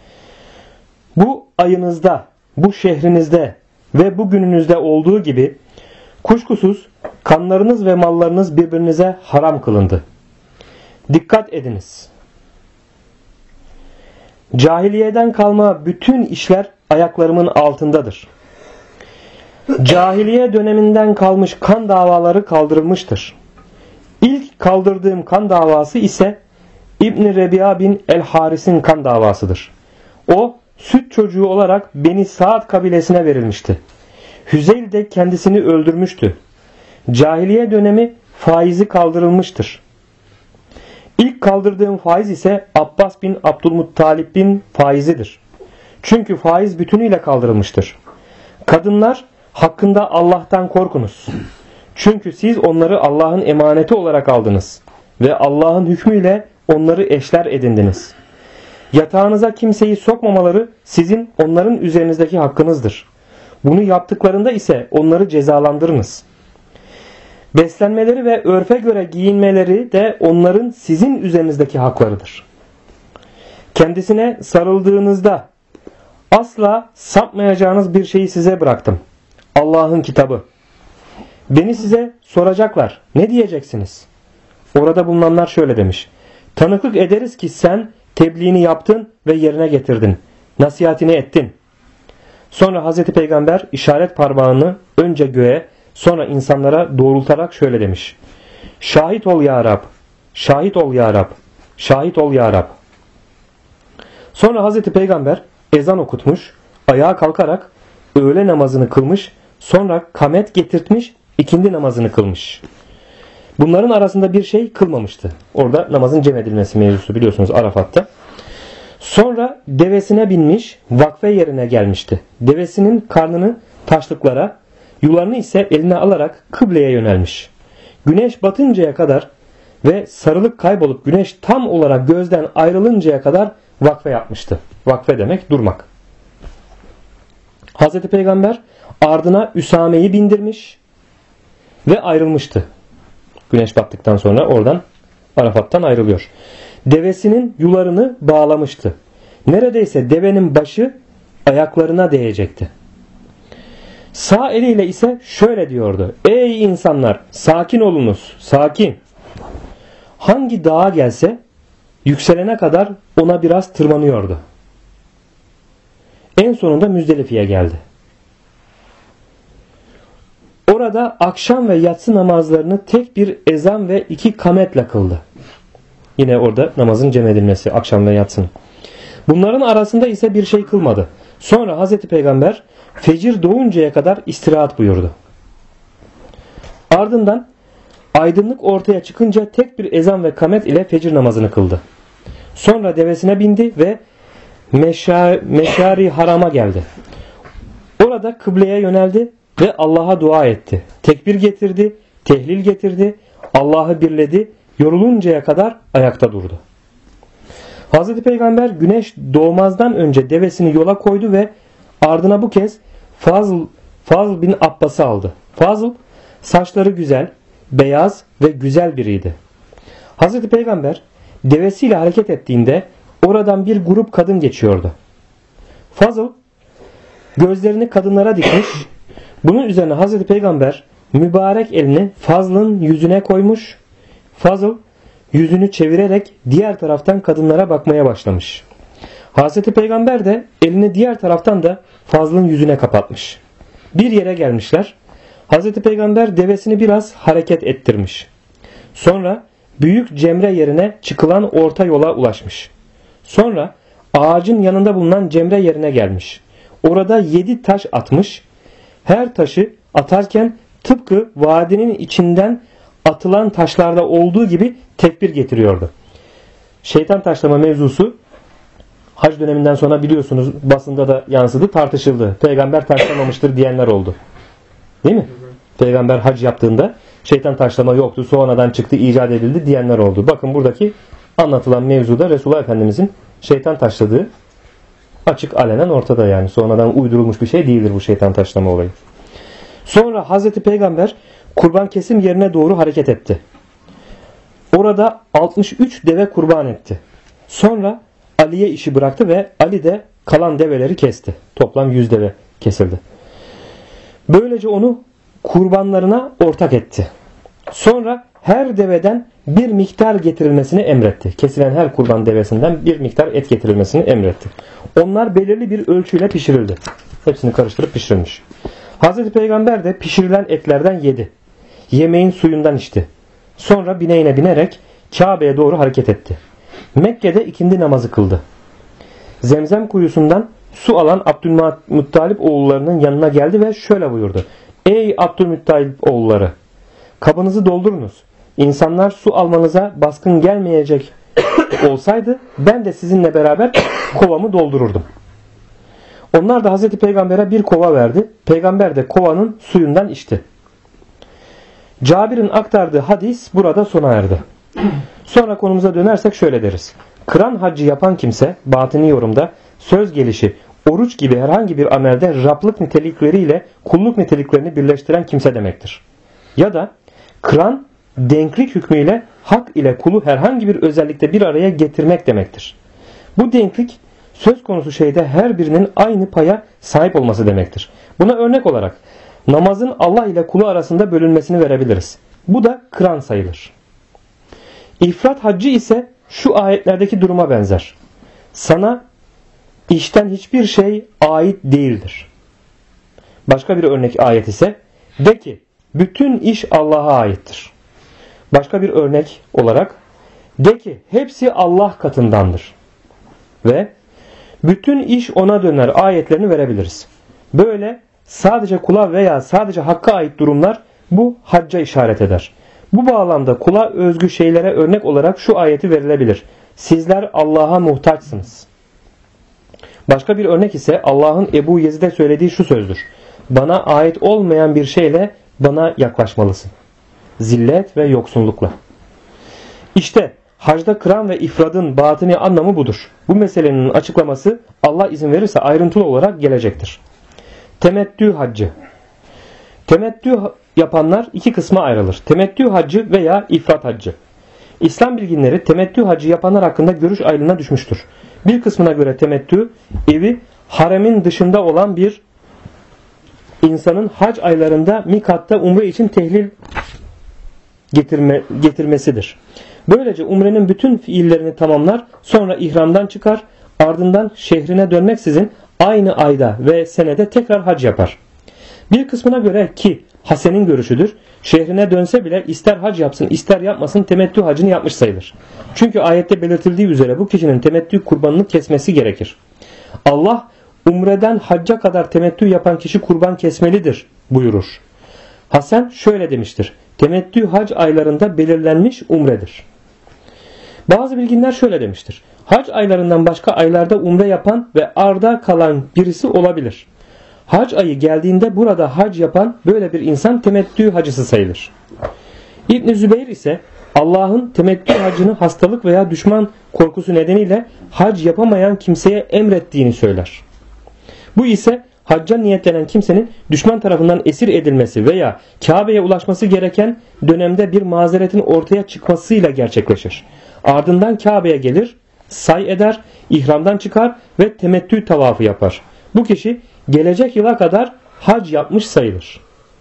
Bu ayınızda, bu şehrinizde ve bu gününüzde olduğu gibi kuşkusuz kanlarınız ve mallarınız birbirinize haram kılındı. Dikkat ediniz. Cahiliyeden kalma bütün işler ayaklarımın altındadır. Cahiliye döneminden kalmış kan davaları kaldırılmıştır. İlk kaldırdığım kan davası ise İbn Rebi'a bin el-Haris'in kan davasıdır. O süt çocuğu olarak Beni Saad kabilesine verilmişti. Hüzeyl de kendisini öldürmüştü. Cahiliye dönemi faizi kaldırılmıştır. İlk kaldırdığım faiz ise Abbas bin Abdülmuttalib bin faizidir. Çünkü faiz bütünüyle kaldırılmıştır. Kadınlar hakkında Allah'tan korkunuz. Çünkü siz onları Allah'ın emaneti olarak aldınız ve Allah'ın hükmüyle onları eşler edindiniz. Yatağınıza kimseyi sokmamaları sizin onların üzerinizdeki hakkınızdır. Bunu yaptıklarında ise onları cezalandırınız. Beslenmeleri ve örfe göre giyinmeleri de onların sizin üzerinizdeki haklarıdır. Kendisine sarıldığınızda asla sapmayacağınız bir şeyi size bıraktım. Allah'ın kitabı. Beni size soracaklar. Ne diyeceksiniz? Orada bulunanlar şöyle demiş. Tanıklık ederiz ki sen tebliğini yaptın ve yerine getirdin. Nasihatini ettin. Sonra Hazreti Peygamber işaret parmağını önce göğe, sonra insanlara doğrultarak şöyle demiş. Şahit ol ya Rab, şahit ol ya Rab, şahit ol ya Rab. Sonra Hazreti Peygamber ezan okutmuş, ayağa kalkarak öğle namazını kılmış, sonra kamet getirtmiş, ikindi namazını kılmış. Bunların arasında bir şey kılmamıştı. Orada namazın cem edilmesi mevzusu biliyorsunuz Arafat'ta. Sonra devesine binmiş, vakfe yerine gelmişti. Devesinin karnını taşlıklara, yularını ise eline alarak kıbleye yönelmiş. Güneş batıncaya kadar ve sarılık kaybolup güneş tam olarak gözden ayrılıncaya kadar vakfe yapmıştı. Vakfe demek durmak. Hazreti Peygamber ardına Üsame'yi bindirmiş ve ayrılmıştı. Güneş battıktan sonra oradan Arafat'tan ayrılıyor. Devesinin yularını bağlamıştı. Neredeyse devenin başı ayaklarına değecekti. Sağ eliyle ise şöyle diyordu. Ey insanlar, sakin olunuz, sakin. Hangi dağa gelse yükselene kadar ona biraz tırmanıyordu. En sonunda Müzdelifi'ye geldi. Orada akşam ve yatsı namazlarını tek bir ezan ve 2 kametle kıldı. Yine orada namazın cem edilmesi, akşam ve yatsının. Bunların arasında ise bir şey kılmadı. Sonra Hazreti Peygamber fecir doğuncaya kadar istirahat buyurdu. Ardından aydınlık ortaya çıkınca tek bir ezan ve kamet ile fecir namazını kıldı. Sonra devesine bindi ve Meşari Haram'a geldi. Orada kıbleye yöneldi ve Allah'a dua etti. Tekbir getirdi, tehlil getirdi, Allah'ı birledi, yoruluncaya kadar ayakta durdu. Hazreti Peygamber güneş doğmazdan önce devesini yola koydu ve ardına bu kez Fazl bin Abbas'ı aldı. Fazl saçları güzel, beyaz ve güzel biriydi. Hazreti Peygamber devesiyle hareket ettiğinde oradan bir grup kadın geçiyordu. Fazl gözlerini kadınlara dikmiş. Bunun üzerine Hazreti Peygamber mübarek elini Fazl'ın yüzüne koymuş. Fazl yüzünü çevirerek diğer taraftan kadınlara bakmaya başlamış. Hazreti Peygamber de elini diğer taraftan da Fazl'ın yüzüne kapatmış. Bir yere gelmişler. Hazreti Peygamber devesini biraz hareket ettirmiş. Sonra büyük cemre yerine çıkılan orta yola ulaşmış. Sonra ağacın yanında bulunan cemre yerine gelmiş. Orada 7 taş atmış. Her taşı atarken tıpkı vadinin içinden atılan taşlarda olduğu gibi tekbir getiriyordu. Şeytan taşlama mevzusu hac döneminden sonra biliyorsunuz basında da yansıdı, tartışıldı. Peygamber taşlamamıştır diyenler oldu. Değil mi? Peygamber hac yaptığında şeytan taşlama yoktu, sonradan çıktı, icat edildi diyenler oldu. Bakın buradaki anlatılan mevzuda Resulullah Efendimizin şeytan taşladığı açık alenen ortada yani. Sonradan uydurulmuş bir şey değildir bu şeytan taşlama olayı. Sonra Hazreti Peygamber kurban kesim yerine doğru hareket etti. Orada 63 deve kurban etti. Sonra Ali'ye işi bıraktı ve Ali de kalan develeri kesti. Toplam 100 deve kesildi. Böylece onu kurbanlarına ortak etti. Sonra her deveden bir miktar getirilmesini emretti. Kesilen her kurban devesinden bir miktar et getirilmesini emretti. Onlar belirli bir ölçüyle pişirildi. Hepsini karıştırıp pişirilmiş. Hazreti Peygamber de pişirilen etlerden yedi. Yemeğin suyundan içti. Sonra bineğine binerek Kabe'ye doğru hareket etti. Mekke'de ikindi namazı kıldı. Zemzem kuyusundan su alan Abdülmuttalip oğullarının yanına geldi ve şöyle buyurdu. Ey Abdülmuttalip oğulları! Kabınızı doldurunuz. İnsanlar su almanıza baskın gelmeyecek olsaydı ben de sizinle beraber kovamı doldururdum. Onlar da Hazreti Peygamber'e bir kova verdi. Peygamber de kovanın suyundan içti. Cabir'in aktardığı hadis burada sona erdi. Sonra konumuza dönersek şöyle deriz. Kıran haccı yapan kimse batini yorumda söz gelişi oruç gibi herhangi bir amelde Rablık nitelikleriyle kulluk niteliklerini birleştiren kimse demektir. Ya da kıran denklik hükmüyle hak ile kulu herhangi bir özellikte bir araya getirmek demektir. Bu denklik söz konusu şeyde her birinin aynı paya sahip olması demektir. Buna örnek olarak namazın Allah ile kulu arasında bölünmesini verebiliriz. Bu da kıran sayılır. İfrat haccı ise şu ayetlerdeki duruma benzer. Sana işten hiçbir şey ait değildir. Başka bir örnek ayet ise de ki bütün iş Allah'a aittir. Başka bir örnek olarak de ki hepsi Allah katındandır. Ve bütün iş ona döner ayetlerini verebiliriz. Böyle sadece kula veya sadece hakka ait durumlar bu hacca işaret eder. Bu bağlamda kula özgü şeylere örnek olarak şu ayeti verilebilir. Sizler Allah'a muhtaçsınız. Başka bir örnek ise Allah'ın Ebu Yezid'e söylediği şu sözdür. Bana ait olmayan bir şeyle bana yaklaşmalısın. Zillet ve yoksunlukla. İşte hacda kıran ve ifradın batini anlamı budur. Bu meselenin açıklaması Allah izin verirse ayrıntılı olarak gelecektir. Temettü haccı. Temettü yapanlar iki kısma ayrılır. Temettü haccı veya ifrat haccı. İslam bilginleri temettü haccı yapanlar hakkında görüş ayrılığına düşmüştür. Bir kısmına göre temettü evi haremin dışında olan bir insanın hac aylarında mikatta umre için tehlil getirmesidir. Böylece umrenin bütün fiillerini tamamlar, sonra ihramdan çıkar, ardından şehrine dönmeksizin aynı ayda ve senede tekrar hac yapar. Bir kısmına göre ki Hasen'in görüşüdür, şehrine dönse bile ister hac yapsın ister yapmasın temettü hacını yapmış sayılır. Çünkü ayette belirtildiği üzere bu kişinin temettü kurbanını kesmesi gerekir. Allah umreden hacca kadar temettü yapan kişi kurban kesmelidir buyurur. Hasan şöyle demiştir. Temettü hac aylarında belirlenmiş umredir. Bazı bilginler şöyle demiştir. Hac aylarından başka aylarda umre yapan ve arda kalan birisi olabilir. Hac ayı geldiğinde burada hac yapan böyle bir insan temettü hacısı sayılır. İbn Zübeyir ise Allah'ın temettü hacını hastalık veya düşman korkusu nedeniyle hac yapamayan kimseye emrettiğini söyler. Bu ise hacca niyetlenen kimsenin düşman tarafından esir edilmesi veya Kabe'ye ulaşması gereken dönemde bir mazeretin ortaya çıkmasıyla gerçekleşir. Ardından Kabe'ye gelir, say eder, ihramdan çıkar ve temettü tavafı yapar. Bu kişi gelecek yıla kadar hac yapmış sayılır.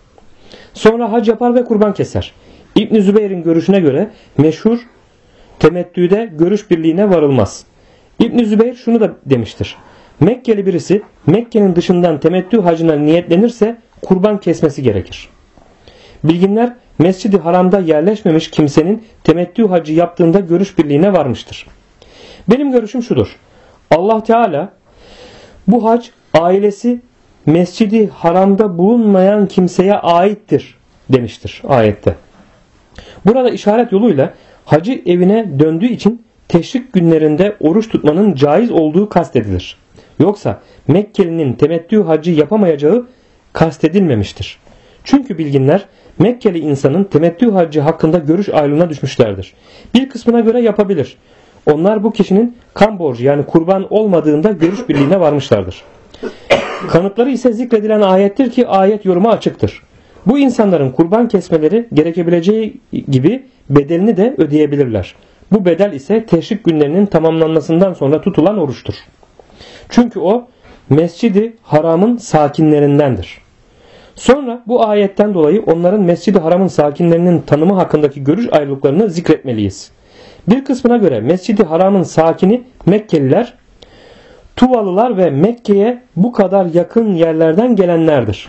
Sonra hac yapar ve kurban keser. İbn Zübeyr'in görüşüne göre meşhur temettüde görüş birliğine varılmaz. İbn Zübeyr şunu da demiştir. Mekkeli birisi Mekke'nin dışından temettü hacına niyetlenirse kurban kesmesi gerekir. Bilginler Mescid-i Haram'da yerleşmemiş kimsenin temettü hacı yaptığında görüş birliğine varmıştır. Benim görüşüm şudur. Allah Teala bu hac ailesi Mescid-i Haram'da bulunmayan kimseye aittir demiştir ayette. Burada işaret yoluyla hacı evine döndüğü için teşrik günlerinde oruç tutmanın caiz olduğu kastedilir. Yoksa Mekkeli'nin temettü hacı yapamayacağı kastedilmemiştir. Çünkü bilginler Mekkeli insanın temettü hacı hakkında görüş ayrılığına düşmüşlerdir. Bir kısmına göre yapabilir. Onlar bu kişinin kan borcu yani kurban olmadığında görüş birliğine varmışlardır. Kanıtları ise zikredilen ayettir ki ayet yorumu açıktır. Bu insanların kurban kesmeleri gerekebileceği gibi bedelini de ödeyebilirler. Bu bedel ise teşrik günlerinin tamamlanmasından sonra tutulan oruçtur. Çünkü o Mescid-i Haram'ın sakinlerindendir. Sonra bu ayetten dolayı onların Mescid-i Haram'ın sakinlerinin tanımı hakkındaki görüş ayrılıklarını zikretmeliyiz. Bir kısmına göre Mescid-i Haram'ın sakini Mekkeliler, Tuvalılar ve Mekke'ye bu kadar yakın yerlerden gelenlerdir.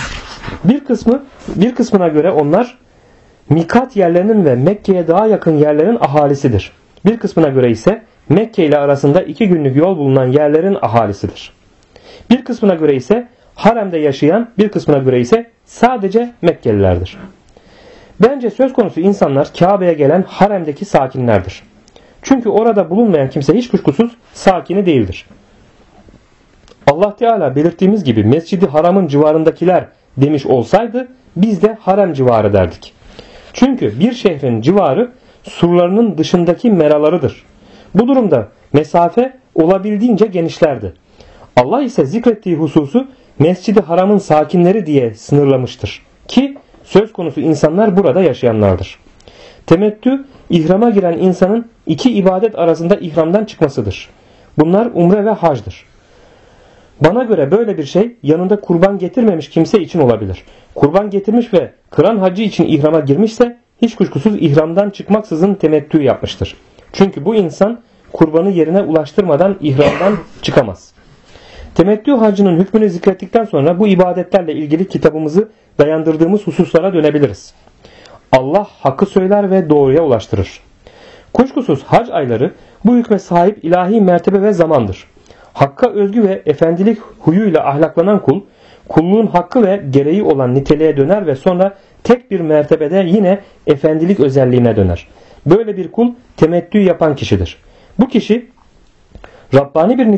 Bir kısmına göre onlar mikat yerlerinin ve Mekke'ye daha yakın yerlerin ahalisidir. Bir kısmına göre ise Mekke ile arasında 2 günlük yol bulunan yerlerin ahalisidir. Bir kısmına göre ise haremde yaşayan, bir kısmına göre ise sadece Mekkelilerdir. Bence söz konusu insanlar Kabe'ye gelen haremdeki sakinlerdir. Çünkü orada bulunmayan kimse hiç kuşkusuz sakini değildir. Allah Teala belirttiğimiz gibi Mescid-i Haram'ın civarındakiler demiş olsaydı biz de harem civarı derdik. Çünkü bir şehrin civarı surlarının dışındaki meralarıdır. Bu durumda mesafe olabildiğince genişlerdi. Allah ise zikrettiği hususu Mescid-i Haram'ın sakinleri diye sınırlamıştır ki söz konusu insanlar burada yaşayanlardır. Temettü, ihrama giren insanın iki ibadet arasında ihramdan çıkmasıdır. Bunlar umre ve hacdır. Bana göre böyle bir şey yanında kurban getirmemiş kimse için olabilir. Kurban getirmiş ve kıran hacı için ihrama girmişse hiç kuşkusuz ihramdan çıkmaksızın temettü yapmıştır. Çünkü bu insan kurbanı yerine ulaştırmadan ihramdan çıkamaz. Temettü hacının hükmünü zikrettikten sonra bu ibadetlerle ilgili kitabımızı dayandırdığımız hususlara dönebiliriz. Allah hakkı söyler ve doğruya ulaştırır. Kuşkusuz hac ayları bu hükme sahip ilahi mertebe ve zamandır. Hakka özgü ve efendilik huyuyla ahlaklanan kul, kulluğun hakkı ve gereği olan niteliğe döner ve sonra tek bir mertebede yine efendilik özelliğine döner. Böyle bir kul temettü yapan kişidir. Bu kişi Rabbani bir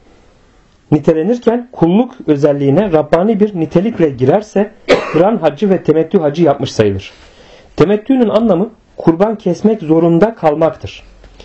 nitelenirken kulluk özelliğine Rabbani bir nitelikle girerse kıran hacı ve temettü hacı yapmış sayılır. Temettünün anlamı kurban kesmek zorunda kalmaktır.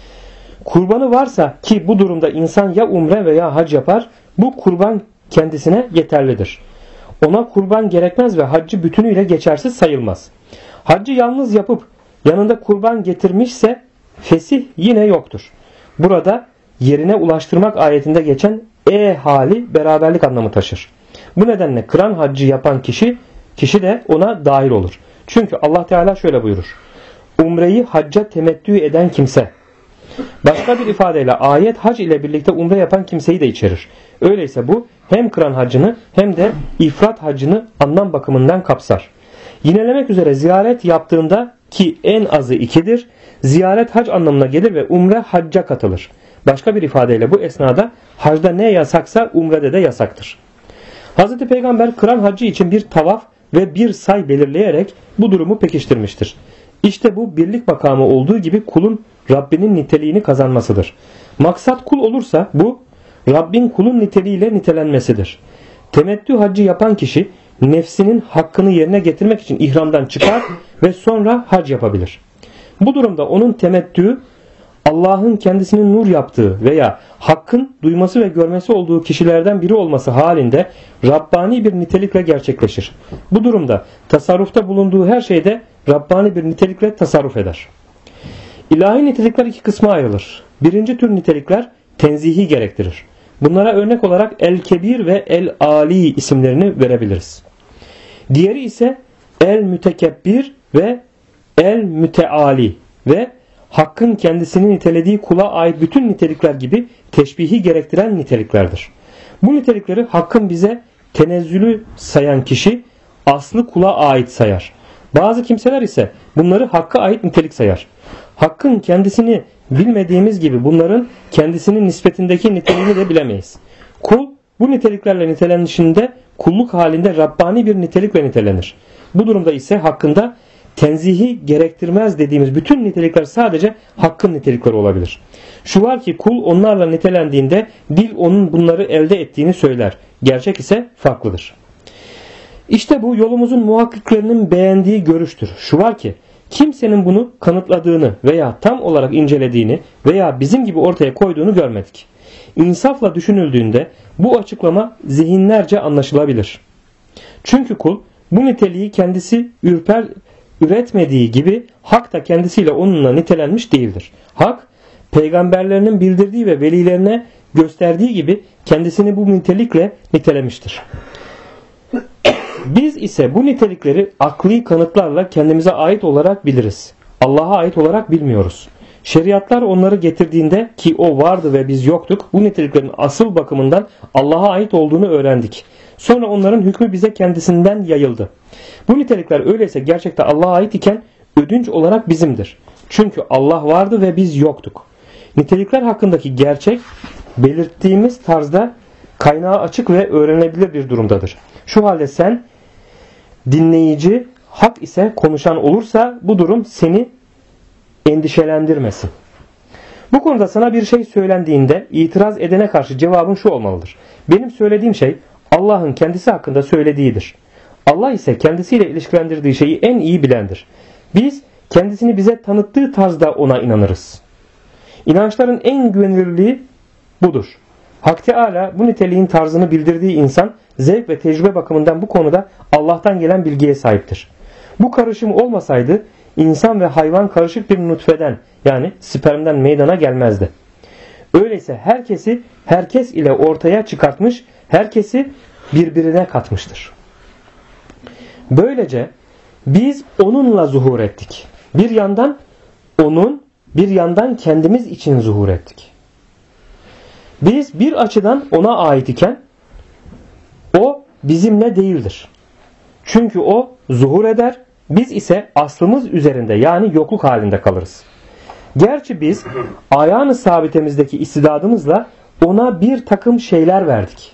Kurbanı varsa ki bu durumda insan ya umre veya hac yapar, bu kurban kendisine yeterlidir. Ona kurban gerekmez ve haccı bütünüyle geçersiz sayılmaz. Haccı yalnız yapıp yanında kurban getirmişse fesih yine yoktur. Burada yerine ulaştırmak ayetinde geçen hali beraberlik anlamı taşır. Bu nedenle kıran haccı yapan kişi de ona dahil olur. Çünkü Allah Teala şöyle buyurur. Umreyi hacca temettü eden kimse. Başka bir ifadeyle ayet hac ile birlikte umre yapan kimseyi de içerir. Öyleyse bu hem kıran hacını hem de ifrat hacını anlam bakımından kapsar. Yinelemek üzere ziyaret yaptığında ki en azı 2'dir, ziyaret hac anlamına gelir ve umre hacca katılır. Başka bir ifadeyle bu esnada hacda ne yasaksa umrede de yasaktır. Hz. Peygamber kıran hacı için bir tavaf ve bir say belirleyerek bu durumu pekiştirmiştir. İşte bu birlik makamı olduğu gibi kulun Rabbinin niteliğini kazanmasıdır. Maksat kul olursa bu Rabbin kulun niteliğiyle nitelenmesidir. Temettü haccı yapan kişi nefsinin hakkını yerine getirmek için ihramdan çıkar ve sonra hac yapabilir. Bu durumda onun temettü Allah'ın kendisinin nur yaptığı veya hakkın duyması ve görmesi olduğu kişilerden biri olması halinde Rabbani bir nitelikle gerçekleşir. Bu durumda tasarrufta bulunduğu her şeyde Rabbani bir nitelikle tasarruf eder. İlahi nitelikler iki kısma ayrılır. Birinci tür nitelikler tenzihi gerektirir. Bunlara örnek olarak El-Kebir ve El-Ali isimlerini verebiliriz. Diğeri ise El-Mütekebbir ve El-Müteali ve Hakkın kendisini nitelediği kula ait bütün nitelikler gibi teşbihi gerektiren niteliklerdir. Bu nitelikleri Hakkın bize tenezzülü sayan kişi aslı kula ait sayar. Bazı kimseler ise bunları Hakk'a ait nitelik sayar. Hakkın kendisini bilmediğimiz gibi bunların kendisinin nispetindeki niteliğini de bilemeyiz. Kul bu niteliklerle nitelenişinde kulluk halinde Rabbani bir nitelikle nitelenir. Bu durumda ise hakkında tenzihi gerektirmez dediğimiz bütün nitelikler sadece Hakkın nitelikleri olabilir. Şu var ki kul onlarla nitelendiğinde dil onun bunları elde ettiğini söyler. Gerçek ise farklıdır. İşte bu yolumuzun muhakkiklerinin beğendiği görüştür. Şu var ki kimsenin bunu kanıtladığını veya tam olarak incelediğini veya bizim gibi ortaya koyduğunu görmedik. İnsafla düşünüldüğünde bu açıklama zihinlerce anlaşılabilir. Çünkü kul bu niteliği kendisi üretmediği gibi Hak da kendisiyle onunla nitelenmiş değildir. Hak, peygamberlerinin bildirdiği ve velilerine gösterdiği gibi kendisini bu nitelikle nitelemiştir. Biz ise bu nitelikleri akli kanıtlarla kendimize ait olarak biliriz. Allah'a ait olarak bilmiyoruz. Şeriatlar onları getirdiğinde ki o vardı ve biz yoktuk, bu niteliklerin asıl bakımından Allah'a ait olduğunu öğrendik. Sonra onların hükmü bize kendisinden yayıldı. Bu nitelikler öyleyse gerçekte Allah'a ait iken ödünç olarak bizimdir. Çünkü Allah vardı ve biz yoktuk. Nitelikler hakkındaki gerçek belirttiğimiz tarzda kaynağı açık ve öğrenebilir bir durumdadır. Şu halde sen dinleyici, hak ise konuşan olursa bu durum seni endişelendirmesin. Bu konuda sana bir şey söylendiğinde itiraz edene karşı cevabın şu olmalıdır. Benim söylediğim şey Allah'ın kendisi hakkında söylediğidir. Allah ise kendisiyle ilişkilendirdiği şeyi en iyi bilendir. Biz kendisini bize tanıttığı tarzda ona inanırız. İnançların en güvenilirliği budur. Hak Teala bu niteliğin tarzını bildirdiği insan zevk ve tecrübe bakımından bu konuda Allah'tan gelen bilgiye sahiptir. Bu karışım olmasaydı insan ve hayvan karışık bir nutfeden yani spermden meydana gelmezdi. Öyleyse herkes ile ortaya çıkartmış, herkesi birbirine katmıştır. Böylece biz onunla zuhur ettik. Bir yandan onun, bir yandan kendimiz için zuhur ettik. Biz bir açıdan ona ait iken o bizimle değildir. Çünkü o zuhur eder, biz ise aslımız üzerinde yani yokluk halinde kalırız. Gerçi biz ayağını sabitemizdeki istidadımızla ona bir takım şeyler verdik.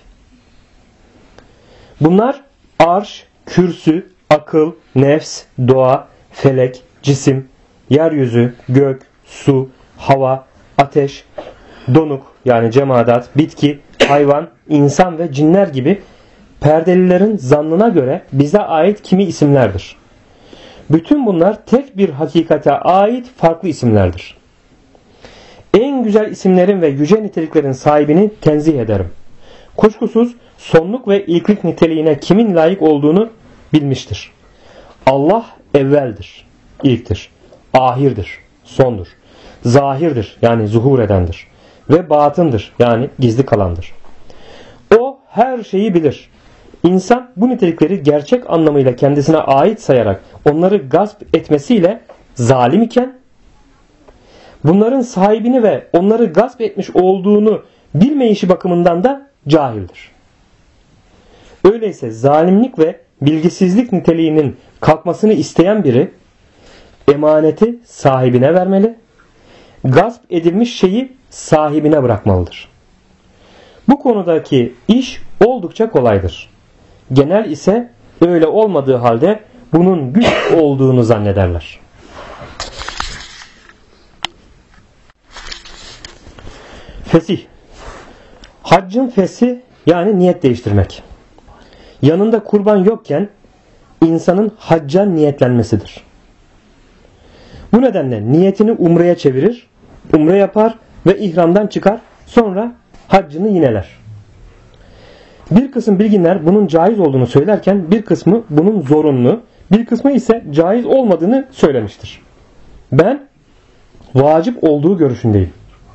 Bunlar arş, kürsü, akıl, nefs, doğa, felek, cisim, yeryüzü, gök, su, hava, ateş, donuk yani cemadat, bitki, hayvan, insan ve cinler gibi perdelilerin zannına göre bize ait kimi isimlerdir. Bütün bunlar tek bir hakikate ait farklı isimlerdir. En güzel isimlerin ve yüce niteliklerin sahibini tenzih ederim. Kuşkusuz sonluk ve ilklik niteliğine kimin layık olduğunu bilmiştir. Allah evveldir, ilktir, ahirdir, sondur, zahirdir yani zuhur edendir ve batındır yani gizli kalandır. O her şeyi bilir. İnsan bu nitelikleri gerçek anlamıyla kendisine ait sayarak onları gasp etmesiyle zalim iken bunların sahibini ve onları gasp etmiş olduğunu bilmeyişi bakımından da cahildir. Öyleyse zalimlik ve bilgisizlik niteliğinin kalkmasını isteyen biri emaneti sahibine vermeli, gasp edilmiş şeyi sahibine bırakmalıdır. Bu konudaki iş oldukça kolaydır. Genel ise öyle olmadığı halde bunun güç olduğunu zannederler. Fesih. Haccın fesi yani niyet değiştirmek. Yanında kurban yokken insanın hacca niyetlenmesidir. Bu nedenle niyetini umreye çevirir, umre yapar ve ihramdan çıkar, sonra haccını yineler. Bir kısım bilginler bunun caiz olduğunu söylerken bir kısmı bunun zorunlu, bir kısmı ise caiz olmadığını söylemiştir. Ben vacip olduğu görüşündeyim.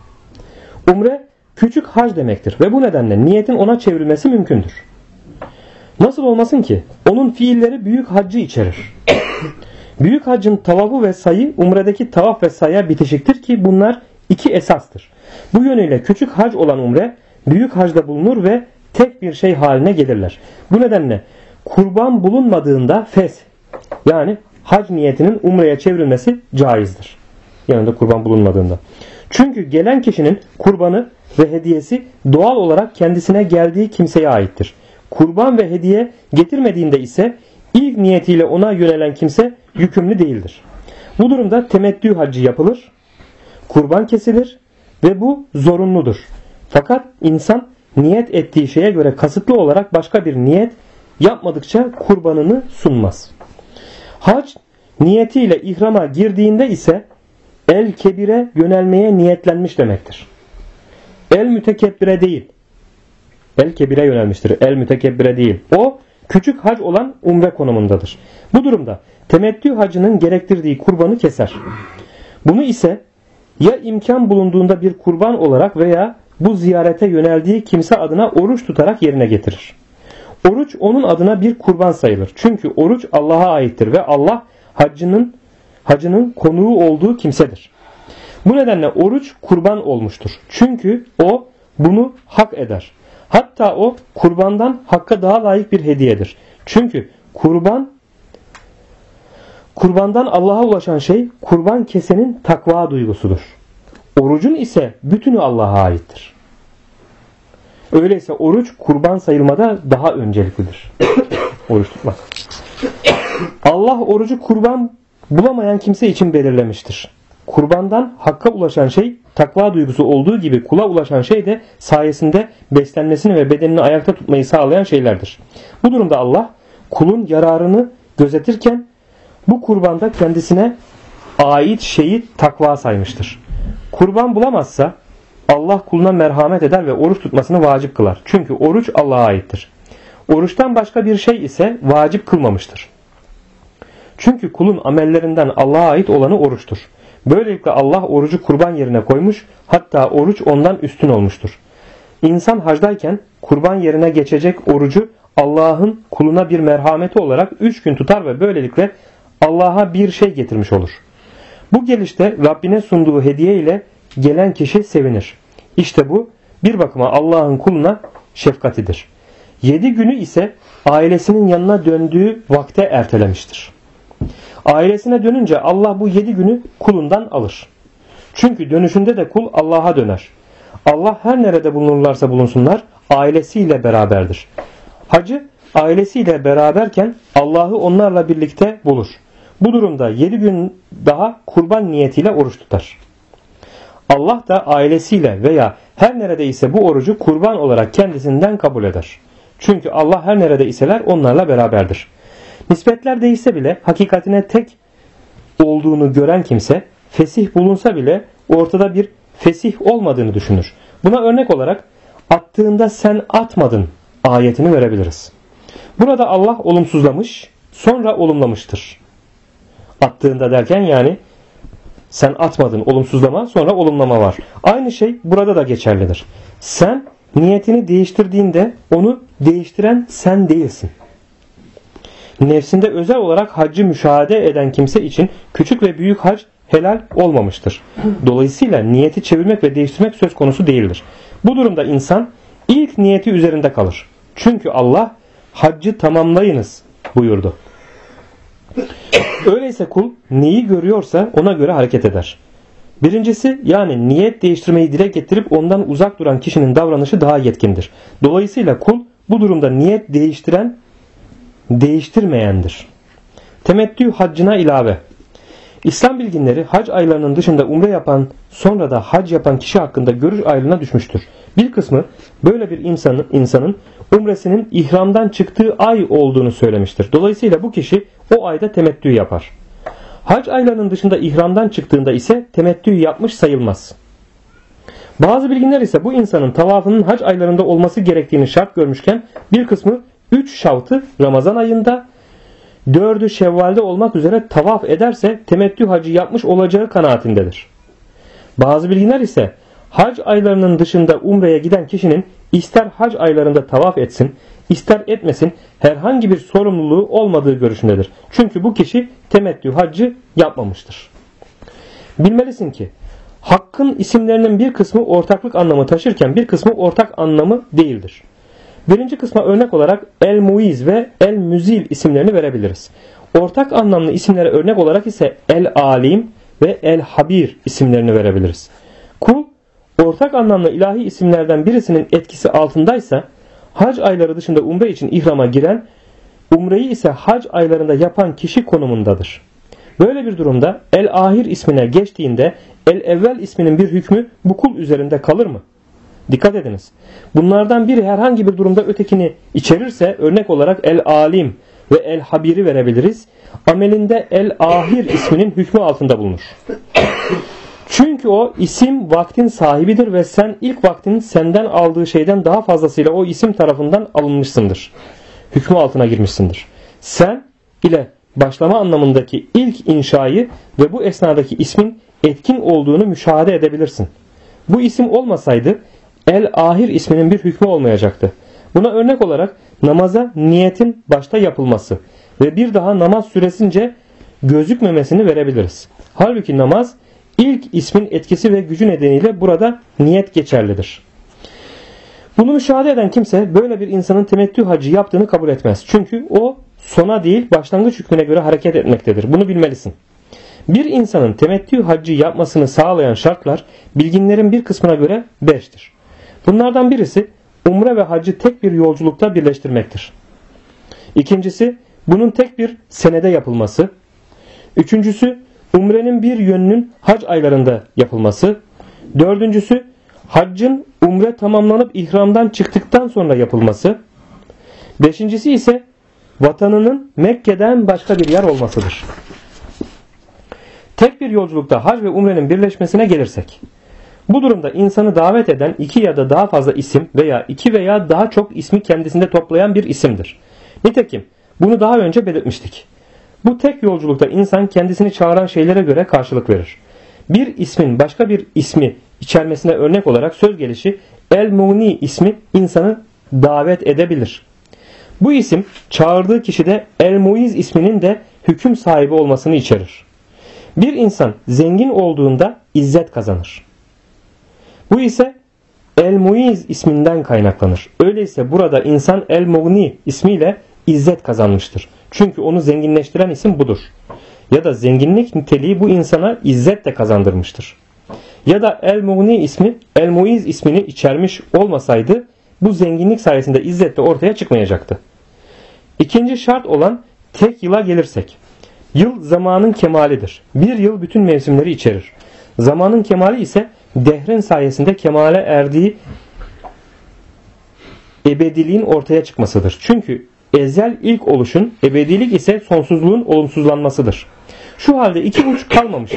Umre küçük hac demektir ve bu nedenle niyetin ona çevrilmesi mümkündür. Nasıl olmasın ki? Onun fiilleri büyük haccı içerir. Büyük haccın tavafı ve sayı umredeki tavaf ve sayıya bitişiktir ki bunlar iki esastır. Bu yönüyle küçük hac olan umre büyük hacda bulunur ve tek bir şey haline gelirler. Bu nedenle kurban bulunmadığında fes yani hac niyetinin umreye çevrilmesi caizdir. Yanında kurban bulunmadığında. Çünkü gelen kişinin kurbanı ve hediyesi doğal olarak kendisine geldiği kimseye aittir. Kurban ve hediye getirmediğinde ise ilk niyetiyle ona yönelen kimse yükümlü değildir. Bu durumda temettü haccı yapılır, kurban kesilir ve bu zorunludur. Fakat insan niyet ettiği şeye göre kasıtlı olarak başka bir niyet yapmadıkça kurbanını sunmaz. Hac niyetiyle ihrama girdiğinde ise el kebire yönelmeye niyetlenmiş demektir. El mütekebbire değil. El kebire yönelmiştir. El mütekebbire değil. O küçük hac olan umre konumundadır. Bu durumda temettü hacının gerektirdiği kurbanı keser. Bunu ise ya imkan bulunduğunda bir kurban olarak veya bu ziyarete yöneldiği kimse adına oruç tutarak yerine getirir. Oruç onun adına bir kurban sayılır. Çünkü oruç Allah'a aittir ve Allah hacının konuğu olduğu kimsedir. Bu nedenle oruç kurban olmuştur. Çünkü o bunu hak eder. Hatta o kurbandan hakka daha layık bir hediyedir. Çünkü kurbandan Allah'a ulaşan şey kurban kesenin takva duygusudur. Orucun ise bütünü Allah'a aittir. Öyleyse oruç kurban sayılmada daha önceliklidir. Oruç tutmak. Allah orucu kurban bulamayan kimse için belirlemiştir. Kurbandan hakka ulaşan şey takva duygusu olduğu gibi kula ulaşan şey de sayesinde beslenmesini ve bedenini ayakta tutmayı sağlayan şeylerdir. Bu durumda Allah kulun yararını gözetirken bu kurbanda kendisine ait şeyi takva saymıştır. Kurban bulamazsa Allah kuluna merhamet eder ve oruç tutmasını vacip kılar. Çünkü oruç Allah'a aittir. Oruçtan başka bir şey ise vacip kılmamıştır. Çünkü kulun amellerinden Allah'a ait olanı oruçtur. Böylelikle Allah orucu kurban yerine koymuş, hatta oruç ondan üstün olmuştur. İnsan hacdayken kurban yerine geçecek orucu Allah'ın kuluna bir merhameti olarak 3 gün tutar ve böylelikle Allah'a bir şey getirmiş olur. Bu gelişte Rabbine sunduğu hediye ile gelen kişi sevinir. İşte bu bir bakıma Allah'ın kuluna şefkatidir. 7 günü ise ailesinin yanına döndüğü vakte ertelemiştir. Ailesine dönünce Allah bu 7 günü kulundan alır. Çünkü dönüşünde de kul Allah'a döner. Allah her nerede bulunurlarsa bulunsunlar ailesiyle beraberdir. Hacı ailesiyle beraberken Allah'ı onlarla birlikte bulur. Bu durumda 7 gün daha kurban niyetiyle oruç tutar. Allah da ailesiyle veya her neredeyse bu orucu kurban olarak kendisinden kabul eder. Çünkü Allah her nerede iseler onlarla beraberdir. Nispetler değişse bile hakikatine tek olduğunu gören kimse fesih bulunsa bile ortada bir fesih olmadığını düşünür. Buna örnek olarak attığında sen atmadın ayetini verebiliriz. Burada Allah olumsuzlamış, sonra olumlamıştır. Attığında derken yani sen atmadın olumsuzlama, sonra olumlama var. Aynı şey burada da geçerlidir. Sen niyetini değiştirdiğinde onu değiştiren sen değilsin. Nefsinde özel olarak haccı müşahede eden kimse için küçük ve büyük hac helal olmamıştır. Dolayısıyla niyeti çevirmek ve değiştirmek söz konusu değildir. Bu durumda insan ilk niyeti üzerinde kalır. Çünkü Allah haccı tamamlayınız buyurdu. Öyleyse kul neyi görüyorsa ona göre hareket eder. Birincisi yani niyet değiştirmeyi dile getirip ondan uzak duran kişinin davranışı daha yetkindir. Dolayısıyla kul bu durumda niyet değiştiren değiştirmeyendir. Temettü haccına ilave. İslam bilginleri hac aylarının dışında umre yapan sonra da hac yapan kişi hakkında görüş ayrılığına düşmüştür. Bir kısmı böyle bir insanın umresinin ihramdan çıktığı ay olduğunu söylemiştir. Dolayısıyla bu kişi o ayda temettü yapar. Hac aylarının dışında ihramdan çıktığında ise temettü yapmış sayılmaz. Bazı bilginler ise bu insanın tavafının hac aylarında olması gerektiğini şart görmüşken bir kısmı 3 şavtı Ramazan ayında 4'ü Şevval'de olmak üzere tavaf ederse temettü hacı yapmış olacağı kanaatindedir. Bazı bilginler ise hac aylarının dışında umreye giden kişinin ister hac aylarında tavaf etsin, ister etmesin herhangi bir sorumluluğu olmadığı görüşündedir. Çünkü bu kişi temettü haccı yapmamıştır. Bilmelisin ki hakkın isimlerinin bir kısmı ortaklık anlamı taşırken bir kısmı ortak anlamı değildir. Birinci kısma örnek olarak El-Muiz ve El-Müzil isimlerini verebiliriz. Ortak anlamlı isimlere örnek olarak ise El-Alim ve El-Habir isimlerini verebiliriz. Kul ortak anlamlı ilahi isimlerden birisinin etkisi altındaysa hac ayları dışında umre için ihrama giren, umreyi ise hac aylarında yapan kişi konumundadır. Böyle bir durumda El-Ahir ismine geçtiğinde El-Evvel isminin bir hükmü bu kul üzerinde kalır mı? Dikkat ediniz. Bunlardan biri herhangi bir durumda ötekini içerirse örnek olarak El-Alim ve El-Habir'i verebiliriz. Amelinde El-Ahir isminin hükmü altında bulunur. Çünkü o isim vaktin sahibidir ve sen ilk vaktin senden aldığı şeyden daha fazlasıyla o isim tarafından alınmışsındır. Hükmü altına girmişsindir. Sen ile başlama anlamındaki ilk inşayı ve bu esnadaki ismin etkin olduğunu müşahede edebilirsin. Bu isim olmasaydı El-Ahir isminin bir hükmü olmayacaktı. Buna örnek olarak namaza niyetin başta yapılması ve bir daha namaz süresince gözükmemesini verebiliriz. Halbuki namaz ilk ismin etkisi ve gücü nedeniyle burada niyet geçerlidir. Bunu müşahede eden kimse böyle bir insanın temettü hacı yaptığını kabul etmez. Çünkü o sona değil başlangıç hükmüne göre hareket etmektedir. Bunu bilmelisin. Bir insanın temettü hacı yapmasını sağlayan şartlar bilginlerin bir kısmına göre 5'tir. Bunlardan birisi umre ve hacı tek bir yolculukta birleştirmektir. İkincisi bunun tek bir senede yapılması. Üçüncüsü umrenin bir yönünün hac aylarında yapılması. Dördüncüsü haccın umre tamamlanıp ihramdan çıktıktan sonra yapılması. Beşincisi ise vatanının Mekke'den başka bir yer olmasıdır. Tek bir yolculukta hac ve umrenin birleşmesine gelirsek. Bu durumda insanı davet eden iki ya da daha fazla isim veya iki veya daha çok ismi kendisinde toplayan bir isimdir. Nitekim bunu daha önce belirtmiştik. Bu tek yolculukta insan kendisini çağıran şeylere göre karşılık verir. Bir ismin başka bir ismi içermesine örnek olarak söz gelişi El-Muğni ismi insanı davet edebilir. Bu isim çağırdığı kişide El-Muiz isminin de hüküm sahibi olmasını içerir. Bir insan zengin olduğunda izzet kazanır. Bu ise El-Muiz isminden kaynaklanır. Öyleyse burada insan El-Muğni ismiyle izzet kazanmıştır. Çünkü onu zenginleştiren isim budur. Ya da zenginlik niteliği bu insana izzet de kazandırmıştır. Ya da El-Muğni ismi El-Muiz ismini içermiş olmasaydı bu zenginlik sayesinde izzet de ortaya çıkmayacaktı. İkinci şart olan tek yıla gelirsek. Yıl zamanın kemalidir. Bir yıl bütün mevsimleri içerir. Zamanın kemali ise dehrin sayesinde kemale erdiği ebediliğin ortaya çıkmasıdır. Çünkü ezel ilk oluşun, ebedilik ise sonsuzluğun olumsuzlanmasıdır. Şu halde iki uç kalmamıştır.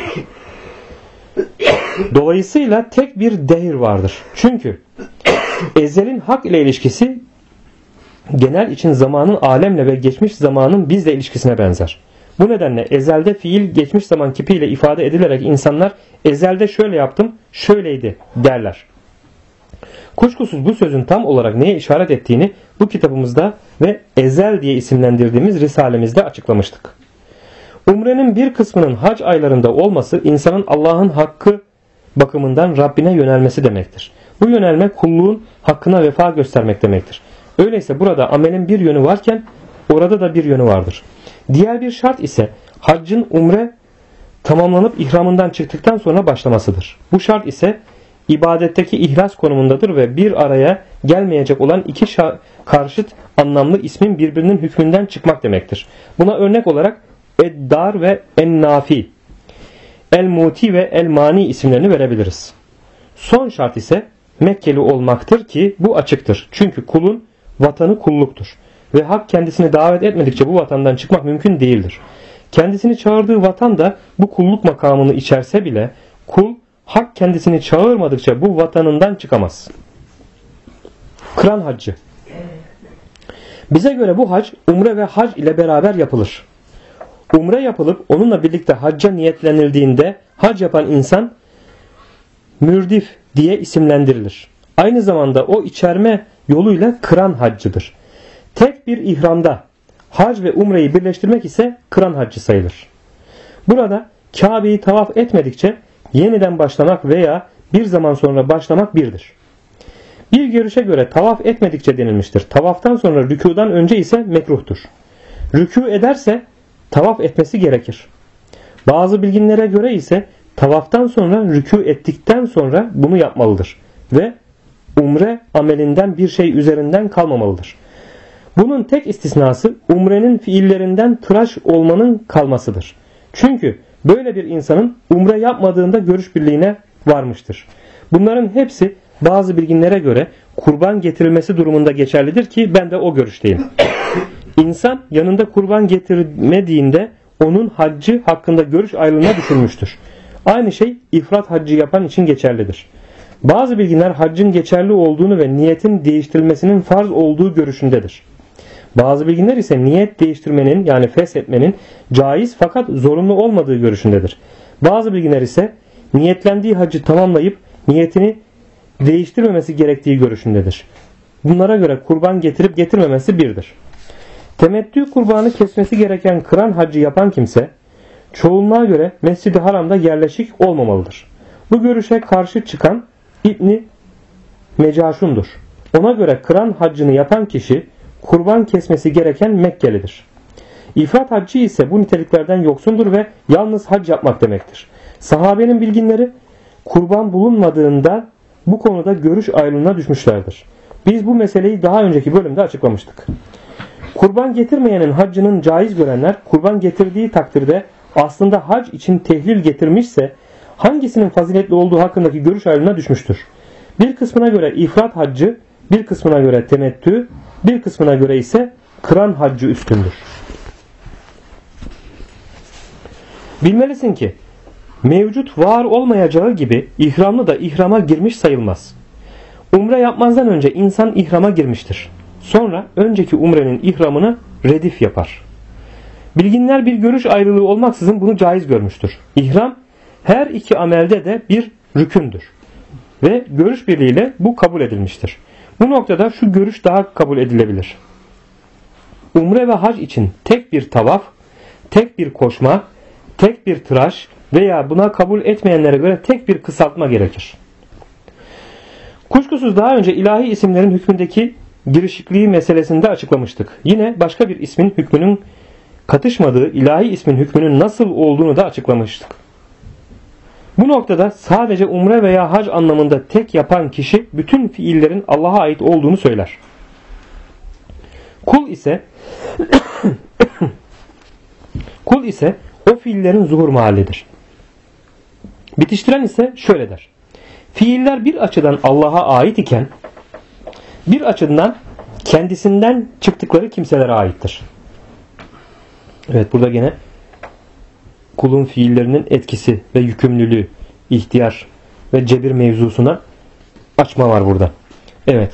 Dolayısıyla tek bir dehir vardır. Çünkü ezelin hak ile ilişkisi genel için zamanın alemle ve geçmiş zamanın bizle ilişkisine benzer. Bu nedenle ezelde fiil geçmiş zaman kipiyle ifade edilerek insanlar ezelde şöyle yaptım, şöyleydi derler. Kuşkusuz bu sözün tam olarak neye işaret ettiğini bu kitabımızda ve ezel diye isimlendirdiğimiz risalemizde açıklamıştık. Umrenin bir kısmının hac aylarında olması insanın Allah'ın hakkı bakımından Rabbine yönelmesi demektir. Bu yönelme kulluğun hakkına vefa göstermek demektir. Öyleyse burada amelin bir yönü varken orada da bir yönü vardır. Diğer bir şart ise haccın umre tamamlanıp ihramından çıktıktan sonra başlamasıdır. Bu şart ise ibadetteki ihlas konumundadır ve bir araya gelmeyecek olan iki karşıt anlamlı ismin birbirinin hükmünden çıkmak demektir. Buna örnek olarak Eddar ve En-Nafi, El-Muti ve El-Mani isimlerini verebiliriz. Son şart ise Mekkeli olmaktır ki bu açıktır. Çünkü kulun vatanı kulluktur. Ve hak kendisini davet etmedikçe bu vatandan çıkmak mümkün değildir. Kendisini çağırdığı vatan da bu kulluk makamını içerse bile kul hak kendisini çağırmadıkça bu vatanından çıkamaz. Kıran haccı. Bize göre bu hac umre ve hac ile beraber yapılır. Umre yapılıp onunla birlikte hacca niyetlenildiğinde hac yapan insan mürdif diye isimlendirilir. Aynı zamanda o içerme yoluyla kıran haccıdır. Tek bir ihramda hac ve umreyi birleştirmek ise kıran haccı sayılır. Burada Kabe'yi tavaf etmedikçe yeniden başlamak veya bir zaman sonra başlamak birdir. Bir görüşe göre tavaf etmedikçe denilmiştir. Tavaftan sonra rükûdan önce ise mekruhtur. Rükû ederse tavaf etmesi gerekir. Bazı bilginlere göre ise tavaftan sonra rükû ettikten sonra bunu yapmalıdır ve umre amelinden bir şey üzerinden kalmamalıdır. Bunun tek istisnası umrenin fiillerinden tıraş olmanın kalmasıdır. Çünkü böyle bir insanın umre yapmadığında görüş birliğine varmıştır. Bunların hepsi bazı bilginlere göre kurban getirilmesi durumunda geçerlidir ki ben de o görüşteyim. İnsan yanında kurban getirmediğinde onun haccı hakkında görüş ayrılığına düşülmüştür. Aynı şey ifrat haccı yapan için geçerlidir. Bazı bilginler haccın geçerli olduğunu ve niyetin değiştirilmesinin farz olduğu görüşündedir. Bazı bilginler ise niyet değiştirmenin yani feshetmenin caiz fakat zorunlu olmadığı görüşündedir. Bazı bilginler ise niyetlendiği hacı tamamlayıp niyetini değiştirmemesi gerektiği görüşündedir. Bunlara göre kurban getirip getirmemesi birdir. Temettü kurbanı kesmesi gereken kıran haccı yapan kimse çoğunluğa göre Mescid-i Haram'da yerleşik olmamalıdır. Bu görüşe karşı çıkan İbn-i Mecaşun'dur. Ona göre kıran haccını yapan kişi kurban kesmesi gereken Mekkelidir. İfrat haccı ise bu niteliklerden yoksundur ve yalnız hac yapmak demektir. Sahabenin bilginleri kurban bulunmadığında bu konuda görüş ayrılığına düşmüşlerdir. Biz bu meseleyi daha önceki bölümde açıklamıştık. Kurban getirmeyenin haccının caiz görenler kurban getirdiği takdirde aslında hac için tehlil getirmişse hangisinin faziletli olduğu hakkındaki görüş ayrılığına düşmüştür. Bir kısmına göre ifrat haccı, bir kısmına göre temettü, bir kısmına göre ise kıran haccı üstündür. Bilmelisin ki Mevcut var olmayacağı gibi ihramlı da ihrama girmiş sayılmaz. Umre yapmazdan önce insan ihrama girmiştir. Sonra önceki umrenin ihramını redif yapar. Bilginler bir görüş ayrılığı olmaksızın bunu caiz görmüştür. İhram her iki amelde de bir rükündür. Ve görüş birliğiyle bu kabul edilmiştir. Bu noktada şu görüş daha kabul edilebilir. Umre ve hac için tek bir tavaf, tek bir koşma, tek bir tıraş veya buna kabul etmeyenlere göre tek bir kısaltma gerekir. Kuşkusuz daha önce ilahi isimlerin hükmündeki girişikliği meselesinde açıklamıştık. Yine başka bir ismin hükmünün katışmadığı ilahi ismin hükmünün nasıl olduğunu da açıklamıştık. Bu noktada sadece umre veya hac anlamında tek yapan kişi bütün fiillerin Allah'a ait olduğunu söyler. Kul ise o fiillerin zuhur mahallidir. Bitiştiren ise şöyle der. Fiiller bir açıdan Allah'a ait iken bir açıdan kendisinden çıktıkları kimselere aittir. Evet, burada gene kulun fiillerinin etkisi ve yükümlülüğü, ihtiyar ve cebir mevzusuna açma var burada. Evet.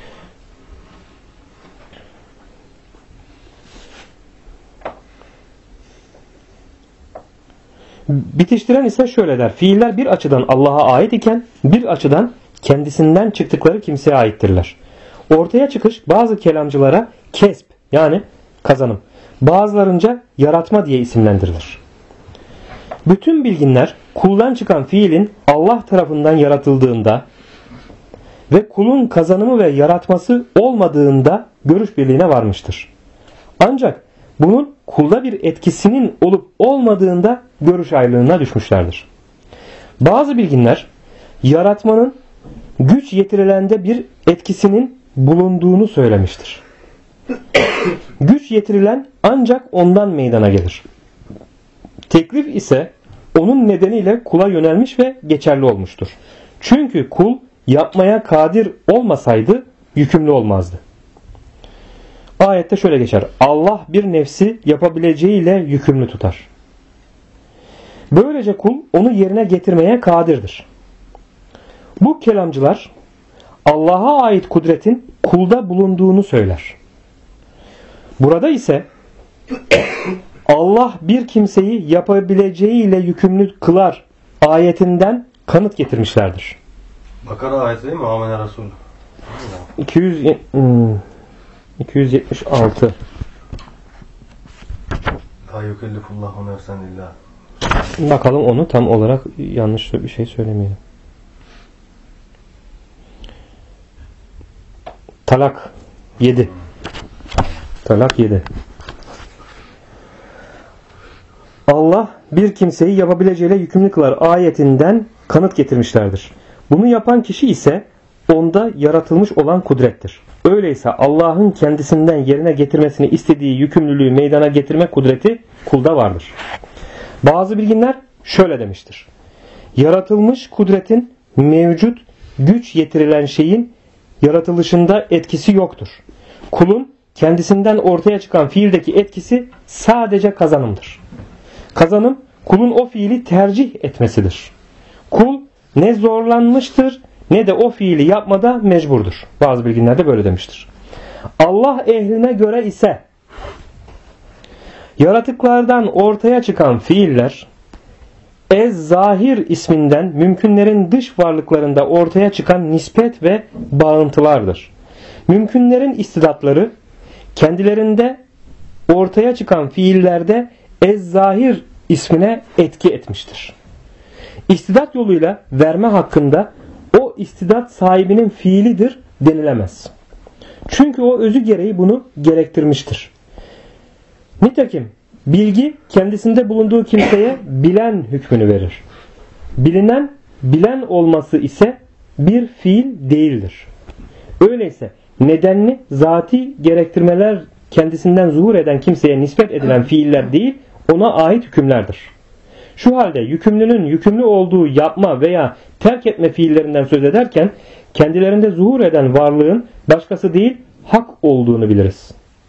Bitiştiren ise şöyle der. Fiiller bir açıdan Allah'a ait iken bir açıdan kendisinden çıktıkları kimseye aittirler. Ortaya çıkış bazı kelamcılara kesp yani kazanım, bazılarınca yaratma diye isimlendirilir. Bütün bilginler kuldan çıkan fiilin Allah tarafından yaratıldığında ve kulun kazanımı ve yaratması olmadığında görüş birliğine varmıştır. Ancak bunun kulda bir etkisinin olup olmadığında görüş ayrılığına düşmüşlerdir. Bazı bilginler yaratmanın güç yetirilende bir etkisinin bulunduğunu söylemiştir. Güç yetirilen ancak ondan meydana gelir. Teklif ise onun nedeniyle kula yönelmiş ve geçerli olmuştur. Çünkü kul yapmaya kadir olmasaydı yükümlü olmazdı. Ayette şöyle geçer. Allah bir nefsi yapabileceğiyle yükümlü tutar. Böylece kul onu yerine getirmeye kadirdir. Bu kelamcılar Allah'a ait kudretin kulda bulunduğunu söyler. Burada ise Allah bir kimseyi yapabileceğiyle yükümlü kılar ayetinden kanıt getirmişlerdir. Bakara ayeti değil mi? Âmene Resul. 276. La yukellifullahu nefsen illa. Bakalım onu tam olarak yanlış bir şey söylemeyelim. Talak 7. Talak 7. Allah bir kimseyi yapabileceğiyle yükümlü kılar ayetinden kanıt getirmişlerdir. Bunu yapan kişi ise onda yaratılmış olan kudrettir. Öyleyse Allah'ın kendisinden yerine getirmesini istediği yükümlülüğü meydana getirme kudreti kulda vardır. Bazı bilginler şöyle demiştir. Yaratılmış kudretin mevcut güç yetirilen şeyin yaratılışında etkisi yoktur. Kulun kendisinden ortaya çıkan fiildeki etkisi sadece kazanımdır. Kazanım kulun o fiili tercih etmesidir. Kul ne zorlanmıştır ne de o fiili yapmada mecburdur. Bazı bilginler de böyle demiştir. Allah ehline göre ise yaratıklardan ortaya çıkan fiiller Ez-Zahir isminden mümkünlerin dış varlıklarında ortaya çıkan nispet ve bağıntılardır. Mümkünlerin istidatları kendilerinde ortaya çıkan fiillerde Ez-Zahir ismine etki etmiştir. İstidat yoluyla verme hakkında o istidat sahibinin fiilidir denilemez. Çünkü o özü gereği bunu gerektirmiştir. Nitekim bilgi kendisinde bulunduğu kimseye bilen hükmünü verir. Bilinen bilen olması ise bir fiil değildir. Öyleyse nedenli zati gerektirmeler kendisinden zuhur eden kimseye nispet edilen fiiller değil, ona ait hükümlerdir. Şu halde yükümlünün yükümlü olduğu yapma veya terk etme fiillerinden söz ederken kendilerinde zuhur eden varlığın başkası değil hak olduğunu biliriz.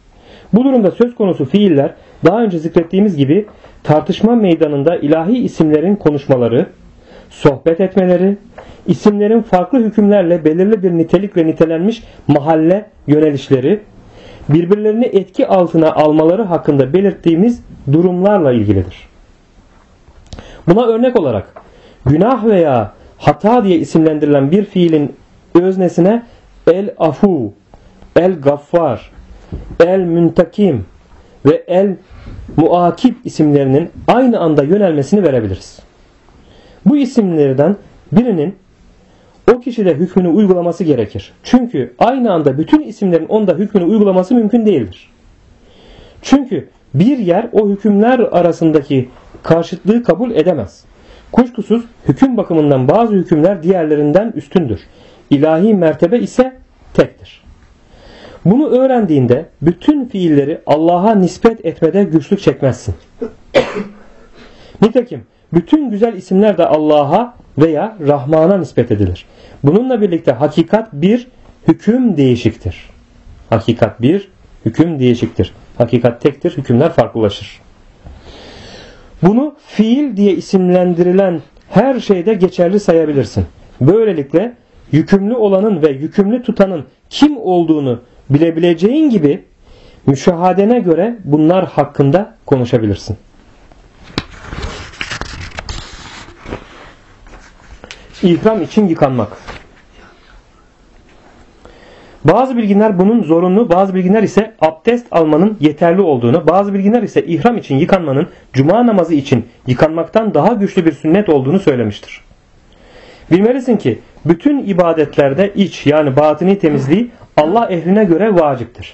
Bu durumda söz konusu fiiller daha önce zikrettiğimiz gibi tartışma meydanında ilahi isimlerin konuşmaları, sohbet etmeleri, isimlerin farklı hükümlerle belirli bir nitelikle nitelenmiş mahalle yönelişleri, birbirlerini etki altına almaları hakkında belirttiğimiz durumlarla ilgilidir. Buna örnek olarak günah veya hata diye isimlendirilen bir fiilin öznesine el-afu, el-gaffar, el-müntakim ve el-muakib isimlerinin aynı anda yönelmesini verebiliriz. Bu isimlerden birinin o kişide hükmünü uygulaması gerekir. Çünkü aynı anda bütün isimlerin onda hükmünü uygulaması mümkün değildir. Çünkü bir yer o hükümler arasındaki karşıtlığı kabul edemez. Kuşkusuz hüküm bakımından bazı hükümler diğerlerinden üstündür. İlahi mertebe ise tektir. Bunu öğrendiğinde bütün fiilleri Allah'a nispet etmede güçlük çekmezsin. Nitekim bütün güzel isimler de Allah'a veya Rahman'a nispet edilir. Bununla birlikte hakikat bir, hüküm değişiktir. Hakikat bir, hüküm değişiktir. Hakikat tektir, hükümler farklılaşır. Bunu fiil diye isimlendirilen her şeyde geçerli sayabilirsin. Böylelikle yükümlü olanın ve yükümlü tutanın kim olduğunu bilebileceğin gibi müşahadene göre bunlar hakkında konuşabilirsin. İhram için yıkanmak. Bazı bilginler bunun zorunlu, bazı bilginler ise abdest almanın yeterli olduğunu, bazı bilginler ise ihram için yıkanmanın cuma namazı için yıkanmaktan daha güçlü bir sünnet olduğunu söylemiştir. Bilmelisin ki bütün ibadetlerde iç yani batini temizliği Allah ehline göre vaciptir.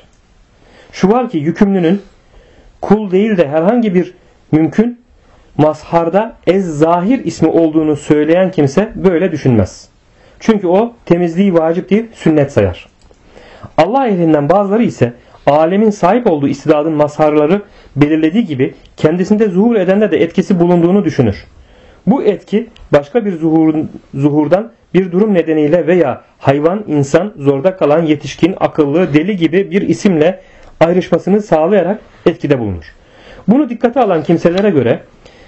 Şu var ki yükümlünün kul değil de herhangi bir mümkün mazharda ez-zahir ismi olduğunu söyleyen kimse böyle düşünmez. Çünkü o temizliği vacip değil sünnet sayar. Allah ehlinden bazıları ise alemin sahip olduğu istidadın mazharları belirlediği gibi kendisinde zuhur edende de etkisi bulunduğunu düşünür. Bu etki başka bir zuhurdan bir durum nedeniyle veya hayvan, insan, zorda kalan, yetişkin, akıllı, deli gibi bir isimle ayrışmasını sağlayarak etkide bulunur. Bunu dikkate alan kimselere göre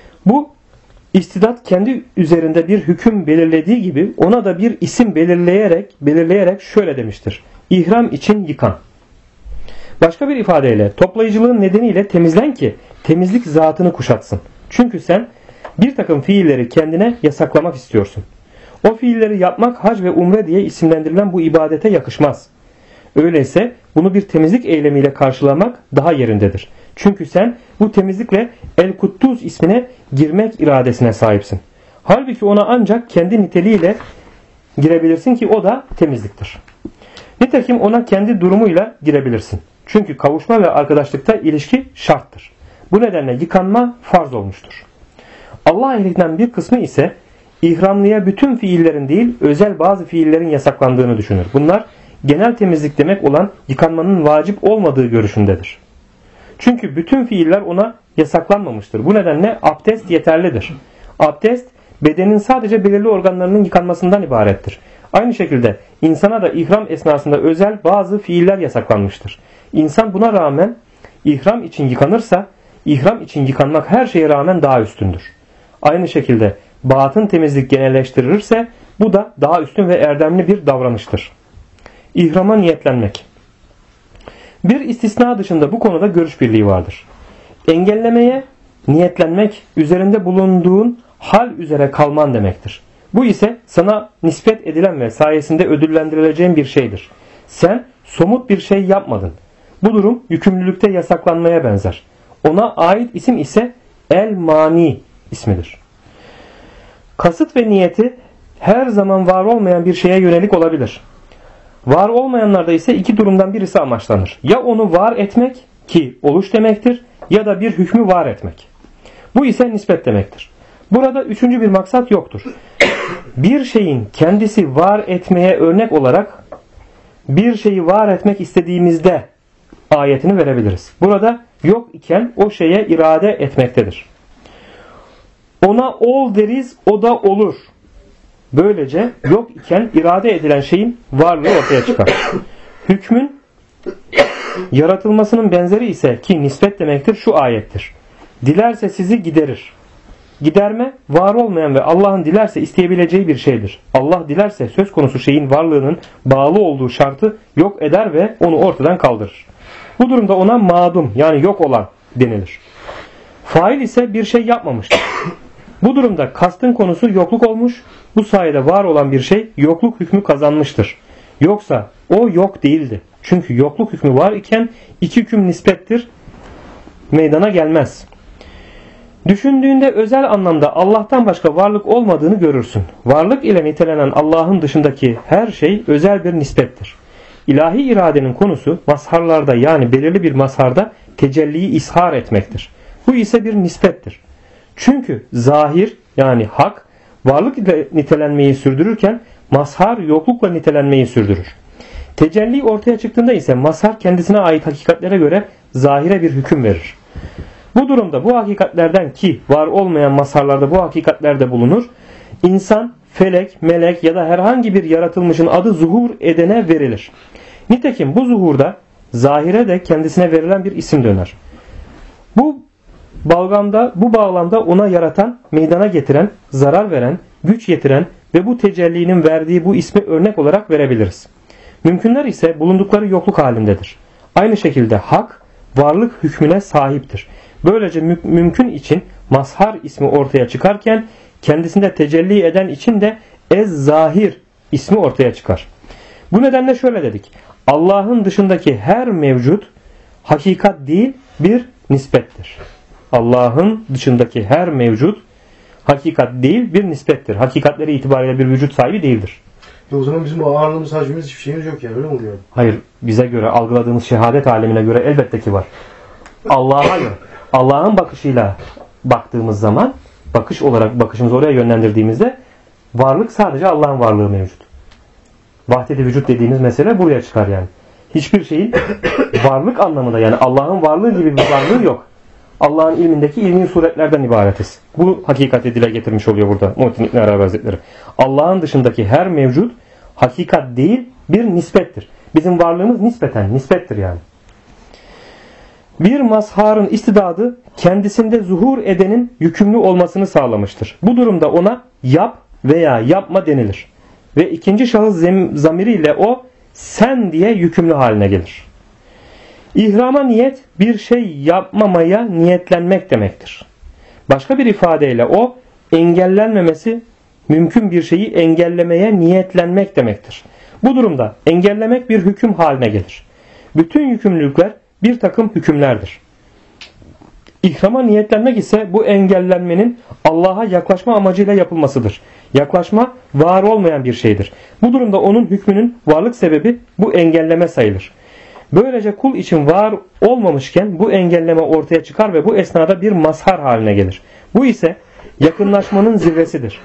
bu istidat kendi üzerinde bir hüküm belirlediği gibi ona da bir isim belirleyerek şöyle demiştir. İhram için yıkan. Başka bir ifadeyle toplayıcılığın nedeniyle temizlen ki temizlik zatını kuşatsın. Çünkü sen bir takım fiilleri kendine yasaklamak istiyorsun. O fiilleri yapmak hac ve umre diye isimlendirilen bu ibadete yakışmaz. Öyleyse bunu bir temizlik eylemiyle karşılamak daha yerindedir. Çünkü sen bu temizlikle El-Kuddus ismine girmek iradesine sahipsin. Halbuki ona ancak kendi niteliğiyle girebilirsin ki o da temizliktir. Nitekim ona kendi durumuyla girebilirsin. Çünkü kavuşma ve arkadaşlıkta ilişki şarttır. Bu nedenle yıkanma farz olmuştur. Allah ehlinden bir kısmı ise ihramlıya bütün fiillerin değil özel bazı fiillerin yasaklandığını düşünür. Bunlar genel temizlik demek olan yıkanmanın vacip olmadığı görüşündedir. Çünkü bütün fiiller ona yasaklanmamıştır. Bu nedenle abdest yeterlidir. Abdest bedenin sadece belirli organlarının yıkanmasından ibarettir. Aynı şekilde insana da ihram esnasında özel bazı fiiller yasaklanmıştır. İnsan buna rağmen ihram için yıkanırsa ihram için yıkanmak her şeye rağmen daha üstündür. Aynı şekilde batın temizlik genelleştirilirse bu da daha üstün ve erdemli bir davranıştır. İhrama niyetlenmek. Bir istisna dışında bu konuda görüş birliği vardır. Engellemeye niyetlenmek üzerinde bulunduğun hal üzere kalman demektir. Bu ise sana nispet edilen ve sayesinde ödüllendirileceğin bir şeydir. Sen somut bir şey yapmadın. Bu durum yükümlülükte yasaklanmaya benzer. Ona ait isim ise el-mani ismidir. Kasıt ve niyeti her zaman var olmayan bir şeye yönelik olabilir. Var olmayanlarda ise iki durumdan birisi amaçlanır. Ya onu var etmek ki oluş demektir ya da bir hükmü var etmek. Bu ise nispet demektir. Burada üçüncü bir maksat yoktur. Bir şeyin kendisi var etmeye örnek olarak bir şeyi var etmek istediğimizde ayetini verebiliriz. Burada yok iken o şeye irade etmektedir. Ona ol deriz, o da olur. Böylece yok iken irade edilen şeyin varlığı ortaya çıkar. Hükmün Yaratılmasının benzeri ise ki nispet demektir şu ayettir. Dilerse sizi giderir. Giderme var olmayan ve Allah'ın dilerse isteyebileceği bir şeydir. Allah dilerse söz konusu şeyin varlığının bağlı olduğu şartı yok eder ve onu ortadan kaldırır. Bu durumda ona madum yani yok olan denilir. Fail ise bir şey yapmamıştır. Bu durumda kastın konusu yokluk olmuş, bu sayede var olan bir şey yokluk hükmü kazanmıştır. Yoksa o yok değildi. Çünkü yokluk hükmü var iken iki hüküm nispettir, meydana gelmez. Düşündüğünde özel anlamda Allah'tan başka varlık olmadığını görürsün. Varlık ile nitelenen Allah'ın dışındaki her şey özel bir nispettir. İlahi iradenin konusu mazharlarda yani belirli bir mazharda tecelliyi ishar etmektir. Bu ise bir nispettir. Çünkü zahir yani hak varlık ile nitelenmeyi sürdürürken mazhar yoklukla nitelenmeyi sürdürür. Tecelli ortaya çıktığında ise mazhar kendisine ait hakikatlere göre zahire bir hüküm verir. Bu durumda bu hakikatlerden ki var olmayan mazharlarda bu hakikatlerde bulunur, insan, felek, melek ya da herhangi bir yaratılmışın adı zuhur edene verilir. Nitekim bu zuhurda zahire de kendisine verilen bir isim döner. Bu bağlamda ona yaratan, meydana getiren, zarar veren, güç yetiren ve bu tecellinin verdiği bu ismi örnek olarak verebiliriz. Mümkünler ise bulundukları yokluk halindedir. Aynı şekilde hak, varlık hükmüne sahiptir. Böylece mümkün için mazhar ismi ortaya çıkarken kendisinde tecelli eden için de ez-zahir ismi ortaya çıkar. Bu nedenle şöyle dedik. Allah'ın dışındaki her mevcut hakikat değil bir nispettir. Allah'ın dışındaki her mevcut hakikat değil bir nispettir. Hakikatleri itibariyle bir vücut sahibi değildir. O zaman bizim ağırlığımız, hacmimiz hiçbir şeyimiz yok yani öyle mi oluyor? Hayır, bize göre algıladığımız şehadet alemine göre elbette ki var. Allah'a göre, Allah'ın bakışıyla baktığımız zaman, bakış olarak bakışımızı oraya yönlendirdiğimizde varlık sadece Allah'ın varlığı mevcut. Vahdet-i vücut dediğimiz mesele buraya çıkar yani. Hiçbir şeyin varlık anlamında yani Allah'ın varlığı gibi bir varlığı yok. Allah'ın ilmindeki ilmi suretlerden ibaretiz. Bu hakikati dile getirmiş oluyor burada Muhittin İbn Arabi Hazretleri. Allah'ın dışındaki her mevcut hakikat değil bir nispettir. Bizim varlığımız nispettir yani. Bir mazharın istidadı kendisinde zuhur edenin yükümlü olmasını sağlamıştır. Bu durumda ona yap veya yapma denilir. Ve ikinci şahıs zamiriyle o sen diye yükümlü haline gelir. İhrama niyet bir şey yapmamaya niyetlenmek demektir. Başka bir ifadeyle o engellenmemesi mümkün bir şeyi engellemeye niyetlenmek demektir. Bu durumda engellemek bir hüküm haline gelir. Bütün yükümlülükler bir takım hükümlerdir. İhrama niyetlenmek ise bu engellenmenin Allah'a yaklaşma amacıyla yapılmasıdır. Yaklaşma var olmayan bir şeydir. Bu durumda onun hükmünün varlık sebebi bu engelleme sayılır. Böylece kul için var olmamışken bu engelleme ortaya çıkar ve bu esnada bir mazhar haline gelir. Bu ise yakınlaşmanın zirvesidir.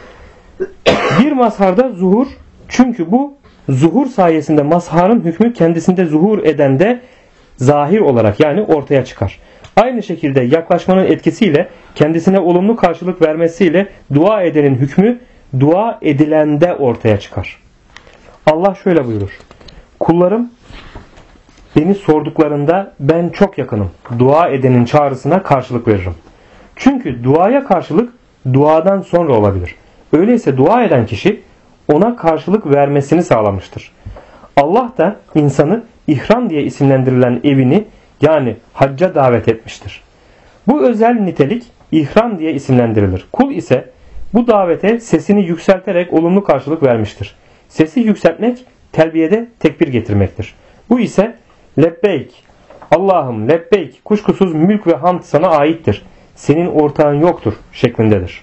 Bir mazharda zuhur, çünkü bu zuhur sayesinde mazharın hükmü kendisinde zuhur eden de zahir olarak yani ortaya çıkar. Aynı şekilde yaklaşmanın etkisiyle kendisine olumlu karşılık vermesiyle dua edenin hükmü dua edilende ortaya çıkar. Allah şöyle buyurur. Kullarım beni sorduklarında ben çok yakınım. Dua edenin çağrısına karşılık veririm. Çünkü duaya karşılık duadan sonra olabilir. Öyleyse dua eden kişi ona karşılık vermesini sağlamıştır. Allah da insanı ihram diye isimlendirilen evini yani hacca davet etmiştir. Bu özel nitelik ihram diye isimlendirilir. Kul ise bu davete sesini yükselterek olumlu karşılık vermiştir. Sesi yükseltmek telbiyede tekbir getirmektir. Bu ise lebbeyk, Allah'ım lebbeyk, kuşkusuz mülk ve hamd sana aittir. Senin ortağın yoktur şeklindedir.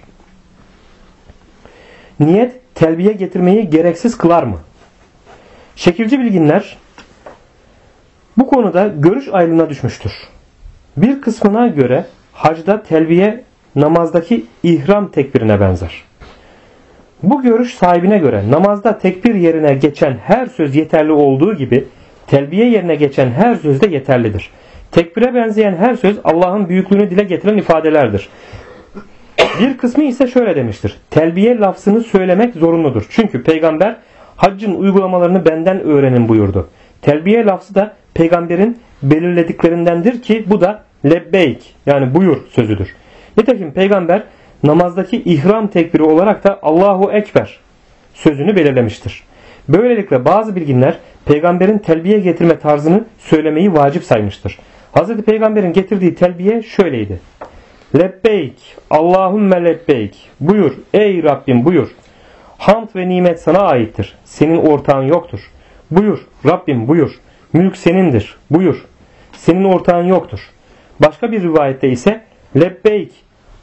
Niyet telbiye getirmeyi gereksiz kılar mı? Şekilci bilginler bu konuda görüş ayrılığına düşmüştür. Bir kısmına göre hacda telbiye namazdaki ihram tekbirine benzer. Bu görüş sahibine göre namazda tekbir yerine geçen her söz yeterli olduğu gibi telbiye yerine geçen her söz de yeterlidir. Tekbire benzeyen her söz Allah'ın büyüklüğünü dile getiren ifadelerdir. Bir kısmı ise şöyle demiştir. Telbiye lafzını söylemek zorunludur. Çünkü peygamber haccın uygulamalarını benden öğrenin buyurdu. Telbiye lafzı da peygamberin belirlediklerindendir ki bu da lebbeyk yani buyur sözüdür. Nitekim peygamber namazdaki ihram tekbiri olarak da Allahu Ekber sözünü belirlemiştir. Böylelikle bazı bilginler peygamberin telbiye getirme tarzını söylemeyi vacip saymıştır. Hz. Peygamber'in getirdiği telbiye şöyleydi. Lebbeyk, Allahümme lebbeyk. Buyur, ey Rabbim buyur. Hamd ve nimet sana aittir. Senin ortağın yoktur. Buyur, Rabbim buyur. Mülk senindir. Buyur. Senin ortağın yoktur. Başka bir rivayette ise lebbeyk,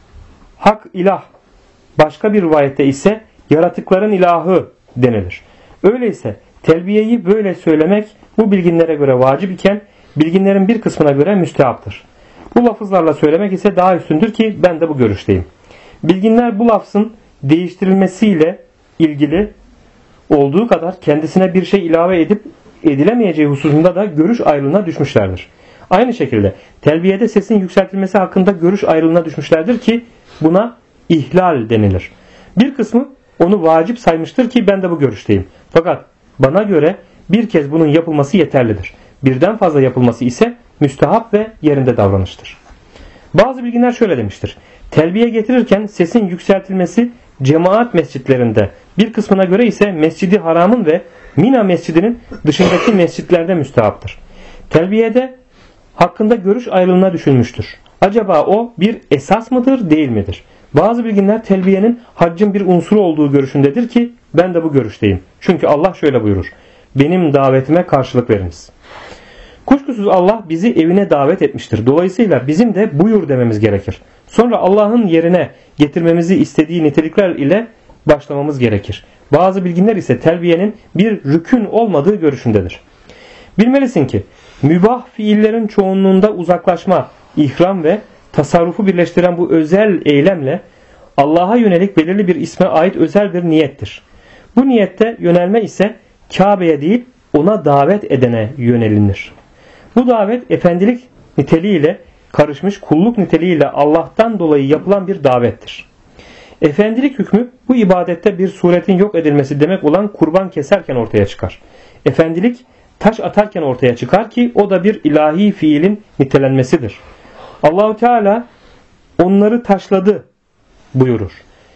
hak ilah. Başka bir rivayette ise yaratıkların ilahı denilir. Öyleyse telbiyeyi böyle söylemek bu bilginlere göre vacip iken bilginlerin bir kısmına göre müstehaptır. Bu lafızlarla söylemek ise daha üstündür ki ben de bu görüşteyim. Bilginler bu lafzın değiştirilmesiyle ilgili olduğu kadar kendisine bir şey ilave edip edilemeyeceği hususunda da görüş ayrılığına düşmüşlerdir. Aynı şekilde telbiyede sesin yükseltilmesi hakkında görüş ayrılığına düşmüşlerdir ki buna ihlal denilir. Bir kısmı onu vacip saymıştır ki ben de bu görüşteyim. Fakat bana göre bir kez bunun yapılması yeterlidir. Birden fazla yapılması ise müstehap ve yerinde davranıştır. Bazı bilginler şöyle demiştir. Telbiye getirirken sesin yükseltilmesi cemaat mescitlerinde, bir kısmına göre ise Mescid-i Haram'ın ve Mina mescidinin dışındaki mescitlerde müstehaptır. Telbiyede hakkında görüş ayrılığına düşünmüştür. Acaba o bir esas mıdır, değil midir? Bazı bilginler telbiyenin haccın bir unsuru olduğu görüşündedir ki ben de bu görüşteyim. Çünkü Allah şöyle buyurur. Benim davetime karşılık veriniz. Kuşkusuz Allah bizi evine davet etmiştir. Dolayısıyla bizim de buyur dememiz gerekir. Sonra Allah'ın yerine getirmemizi istediği nitelikler ile başlamamız gerekir. Bazı bilginler ise telbiyenin bir rükün olmadığı görüşündedir. Bilmelisin ki mübah fiillerin çoğunluğunda uzaklaşma, ihram ve tasarrufu birleştiren bu özel eylemle Allah'a yönelik belirli bir isme ait özel bir niyettir. Bu niyette yönelme ise Kabe'ye değil ona davet edene yönelilir. Bu davet efendilik niteliğiyle karışmış kulluk niteliğiyle Allah'tan dolayı yapılan bir davettir. Efendilik hükmü bu ibadette bir suretin yok edilmesi demek olan kurban keserken ortaya çıkar. Efendilik taş atarken ortaya çıkar ki o da bir ilahi fiilin nitelenmesidir. Allahu Teala onları taşladı buyurur.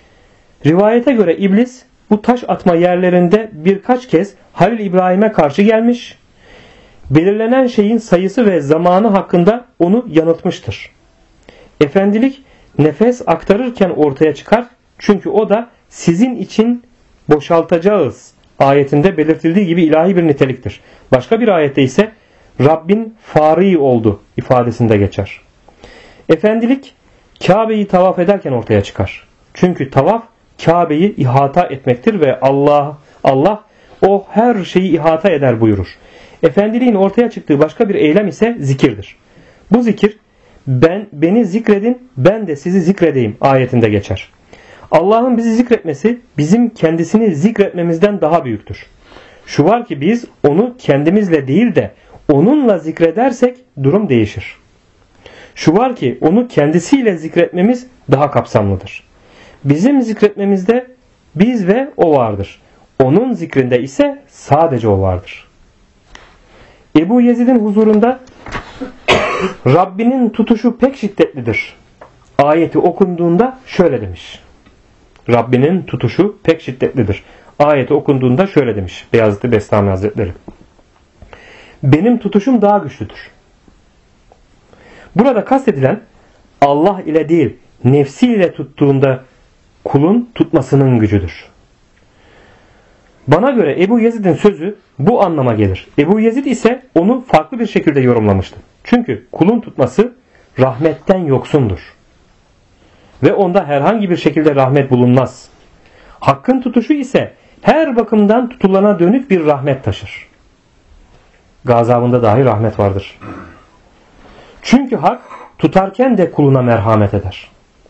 Rivayete göre iblis bu taş atma yerlerinde birkaç kez Halil İbrahim'e karşı gelmiş, belirlenen şeyin sayısı ve zamanı hakkında onu yanıltmıştır. Efendilik nefes aktarırken ortaya çıkar çünkü o da sizin için boşaltacağız ayetinde belirtildiği gibi ilahi bir niteliktir. Başka bir ayette ise Rabbin fari oldu ifadesinde geçer. Efendilik Kabe'yi tavaf ederken ortaya çıkar. Çünkü tavaf Kabe'yi ihata etmektir ve Allah o her şeyi ihata eder buyurur. Efendiliğin ortaya çıktığı başka bir eylem ise zikirdir. Bu zikir beni zikredin ben de sizi zikredeyim ayetinde geçer. Allah'ın bizi zikretmesi bizim kendisini zikretmemizden daha büyüktür. Şu var ki biz onu kendimizle değil de onunla zikredersek durum değişir. Şu var ki onu kendisiyle zikretmemiz daha kapsamlıdır. Bizim zikretmemizde biz ve o vardır. Onun zikrinde ise sadece o vardır. Ebu Yezid'in huzurunda Rabbinin tutuşu pek şiddetlidir ayeti okunduğunda şöyle demiş. Rabbinin tutuşu pek şiddetlidir ayeti okunduğunda şöyle demiş Beyazıt-ı Bestami Hazretleri. Benim tutuşum daha güçlüdür. Burada kastedilen Allah ile değil nefsiyle tuttuğunda kulun tutmasının gücüdür. Bana göre Ebu Yezid'in sözü bu anlama gelir. Ebu Yezid ise onu farklı bir şekilde yorumlamıştı. Çünkü kulun tutması rahmetten yoksundur. Ve onda herhangi bir şekilde rahmet bulunmaz. Hakkın tutuşu ise her bakımdan tutulana dönük bir rahmet taşır. Gazabında dahi rahmet vardır. Çünkü hak tutarken de kuluna merhamet eder.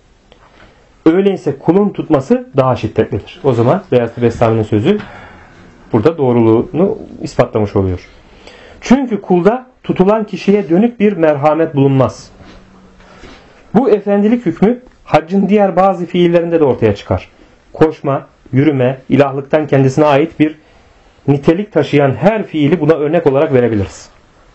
Öyleyse kulun tutması daha şiddetlidir. O zaman Beyazıt-ı Bestami'nin sözü burada doğruluğunu ispatlamış oluyor. Çünkü kulda tutulan kişiye dönük bir merhamet bulunmaz. Bu efendilik hükmü haccın diğer bazı fiillerinde de ortaya çıkar. Koşma, yürüme, ilahlıktan kendisine ait bir nitelik taşıyan her fiili buna örnek olarak verebiliriz.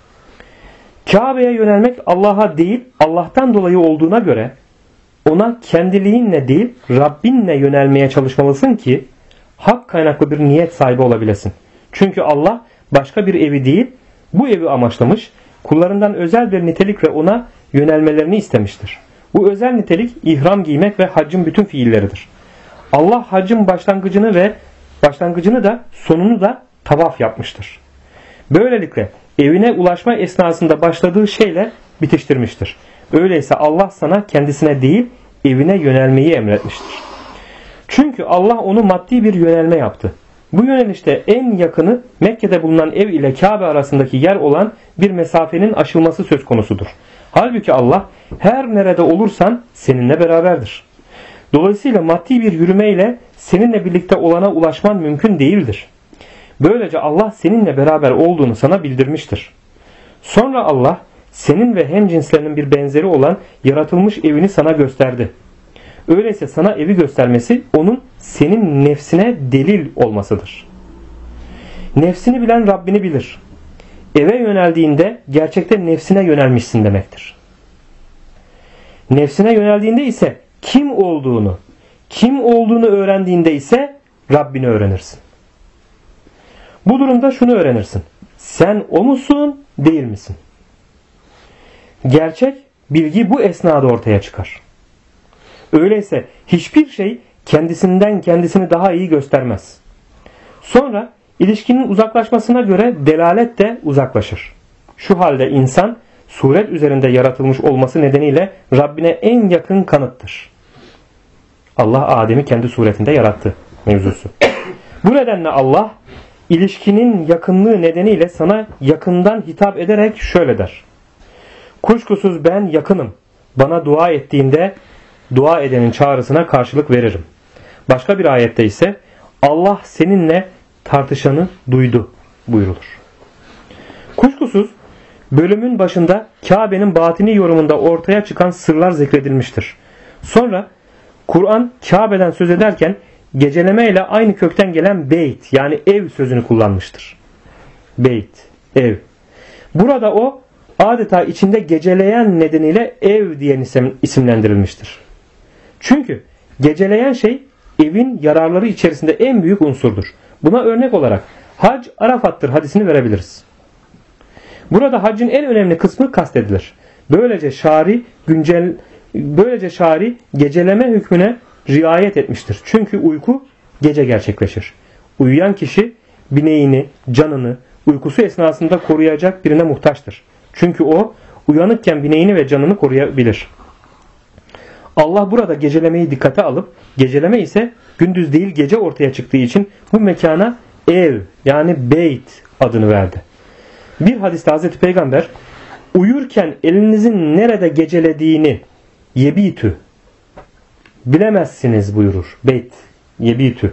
Kabe'ye yönelmek Allah'a değil, Allah'tan dolayı olduğuna göre ona kendiliğinle değil, Rabbinle yönelmeye çalışmalısın ki hak kaynaklı bir niyet sahibi olabilesin. Çünkü Allah başka bir evi değil, bu evi amaçlamış, kullarından özel bir nitelikle ona yönelmelerini istemiştir. Bu özel nitelik ihram giymek ve haccın bütün fiilleridir. Allah haccın başlangıcını da sonunu da tavaf yapmıştır. Böylelikle evine ulaşma esnasında başladığı şeyle bitiştirmiştir. Öyleyse Allah sana kendisine değil evine yönelmeyi emretmiştir. Çünkü Allah onu maddi bir yönelme yaptı. Bu yönelişte en yakını Mekke'de bulunan ev ile Kabe arasındaki yer olan bir mesafenin aşılması söz konusudur. Halbuki Allah her nerede olursan seninle beraberdir. Dolayısıyla maddi bir yürümeyle seninle birlikte olana ulaşman mümkün değildir. Böylece Allah seninle beraber olduğunu sana bildirmiştir. Sonra Allah senin ve hemcinslerinin bir benzeri olan yaratılmış evini sana gösterdi. Öyleyse sana evi göstermesi onun senin nefsine delil olmasıdır. Nefsini bilen Rabbini bilir. Eve yöneldiğinde gerçekte nefsine yönelmişsin demektir. Nefsine yöneldiğinde ise kim olduğunu öğrendiğinde ise Rabbini öğrenirsin. Bu durumda şunu öğrenirsin. Sen o musun, değil misin? Gerçek bilgi bu esnada ortaya çıkar. Öyleyse hiçbir şey kendisinden kendisini daha iyi göstermez. Sonra ilişkinin uzaklaşmasına göre delalet de uzaklaşır. Şu halde insan suret üzerinde yaratılmış olması nedeniyle Rabbine en yakın kanıttır. Allah Adem'i kendi suretinde yarattı mevzusu. Bu nedenle Allah ilişkinin yakınlığı nedeniyle sana yakından hitap ederek şöyle der. Kuşkusuz ben yakınım. Bana dua ettiğinde dua edenin çağrısına karşılık veririm. Başka bir ayette ise Allah seninle tartışanı duydu buyrulur. Kuşkusuz bölümün başında Kabe'nin batini yorumunda ortaya çıkan sırlar zikredilmiştir. Sonra Kur'an Kabe'den söz ederken geceleme ile aynı kökten gelen beyt yani ev sözünü kullanmıştır. Beyt, ev. Burada o adeta içinde geceleyen nedeniyle ev diye isimlendirilmiştir. Çünkü geceleyen şey evin yararları içerisinde en büyük unsurdur. Buna örnek olarak hac Arafat'tır hadisini verebiliriz. Burada haccın en önemli kısmı kastedilir. Böylece şari geceleme hükmüne riayet etmiştir. Çünkü uyku gece gerçekleşir. Uyuyan kişi bineğini, canını uykusu esnasında koruyacak birine muhtaçtır. Çünkü o uyanıkken bineğini ve canını koruyabilir. Allah burada gecelemeyi dikkate alıp geceleme ise gündüz değil gece ortaya çıktığı için bu mekana ev yani beyt adını verdi. Bir hadiste Hazreti Peygamber uyurken elinizin nerede gecelediğini yebitü bilemezsiniz buyurur. Beyt, yebitü.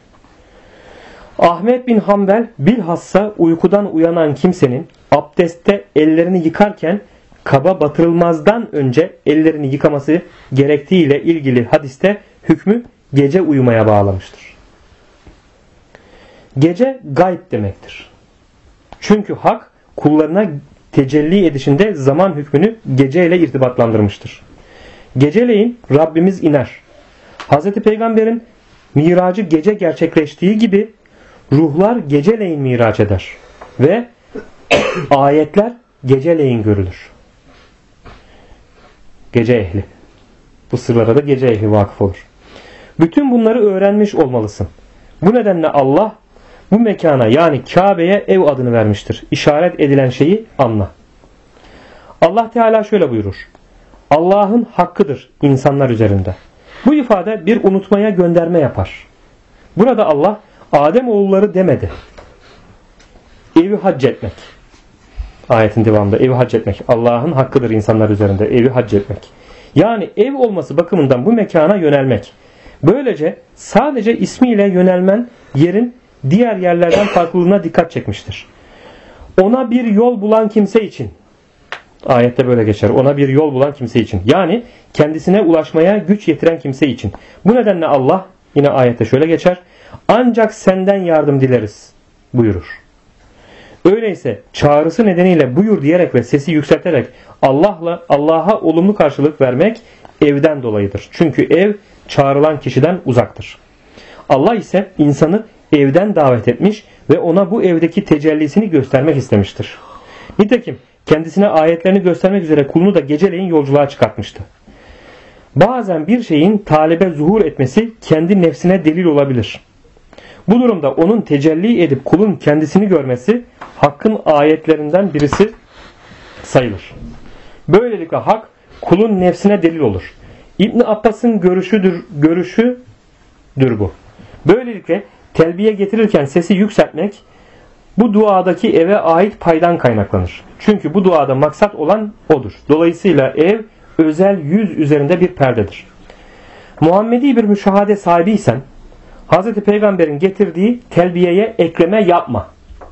Ahmet bin Hanbel bilhassa uykudan uyanan kimsenin abdestte ellerini yıkarken kaba batırılmazdan önce ellerini yıkaması gerektiğiyle ilgili hadiste hükmü gece uyumaya bağlamıştır. Gece gayb demektir. Çünkü hak kullarına tecelli edişinde zaman hükmünü geceyle irtibatlandırmıştır. Geceleyin Rabbimiz iner. Hz. Peygamber'in miracı gece gerçekleştiği gibi ruhlar geceleyin miraç eder. Ve ayetler geceleyin görülür. Gece ehli. Bu sırlara da gece ehli vakıf olur. Bütün bunları öğrenmiş olmalısın. Bu nedenle Allah bu mekana yani Kabe'ye ev adını vermiştir. İşaret edilen şeyi anla. Allah Teala şöyle buyurur. Allah'ın hakkıdır insanlar üzerinde. Bu ifade bir unutmaya gönderme yapar. Burada Allah Adem oğulları demedi. Evi hac etmek. Ayetin devamında evi hac etmek. Allah'ın hakkıdır insanlar üzerinde evi hac etmek. Yani ev olması bakımından bu mekana yönelmek. Böylece sadece ismiyle yönelmen yerin diğer yerlerden farklılığına dikkat çekmiştir. Ona bir yol bulan kimse için. Ayette böyle geçer. Ona bir yol bulan kimse için. Yani kendisine ulaşmaya güç yetiren kimse için. Bu nedenle Allah yine ayette şöyle geçer. Ancak senden yardım dileriz buyurur. Öyleyse çağrısı nedeniyle buyur diyerek ve sesi yükselterek Allah'a olumlu karşılık vermek evden dolayıdır. Çünkü ev çağrılan kişiden uzaktır. Allah ise insanı evden davet etmiş ve ona bu evdeki tecellisini göstermek istemiştir. Nitekim kendisine ayetlerini göstermek üzere kulunu da geceleyin yolculuğa çıkartmıştı. Bazen bir şeyin talibe zuhur etmesi kendi nefsine delil olabilir. Bu durumda onun tecelli edip kulun kendisini görmesi Hakk'ın ayetlerinden birisi sayılır. Böylelikle Hak kulun nefsine delil olur. İbn Abbas'ın görüşüdür bu. Böylelikle telbiye getirirken sesi yükseltmek bu duadaki eve ait paydan kaynaklanır. Çünkü bu duada maksat olan odur. Dolayısıyla ev özel yüz üzerinde bir perdedir. Muhammedi bir müşahade sahibiysen Hz. Peygamber'in getirdiği telbiyeye ekleme yapma.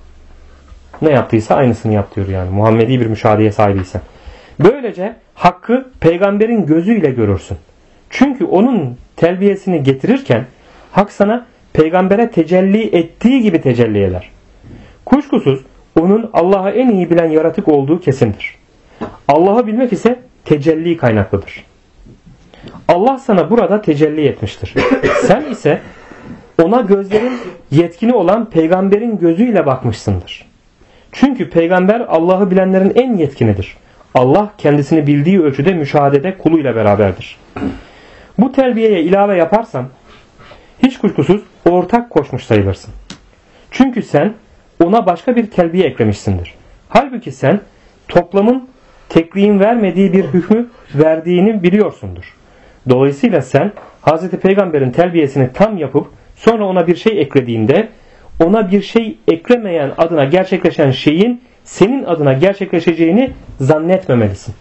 Ne yaptıysa aynısını yap diyor yani. Muhammedi bir müşahadeye sahibiysen. Böylece Hakkı Peygamber'in gözüyle görürsün. Çünkü onun telbiyesini getirirken Hak sana Peygamber'e tecelli ettiği gibi tecelli eder. Kuşkusuz onun Allah'ı en iyi bilen yaratık olduğu kesindir. Allah'ı bilmek ise tecelli kaynaklıdır. Allah sana burada tecelli etmiştir. Sen ise ona gözlerin yetkini olan Peygamber'in gözüyle bakmışsındır. Çünkü Peygamber Allah'ı bilenlerin en yetkinidir. Allah kendisini bildiği ölçüde müşahadede kuluyla beraberdir. Bu telbiyeye ilave yaparsan hiç kuşkusuz ortak koşmuş sayılırsın. Çünkü sen ona başka bir telbiye eklemişsindir. Halbuki sen toplamın tekliğin vermediği bir hükmü verdiğini biliyorsundur. Dolayısıyla sen Hz. Peygamber'in telbiyesini tam yapıp sonra ona bir şey eklediğinde ona bir şey eklemeyen adına gerçekleşen şeyin senin adına gerçekleşeceğini zannetmemelisin.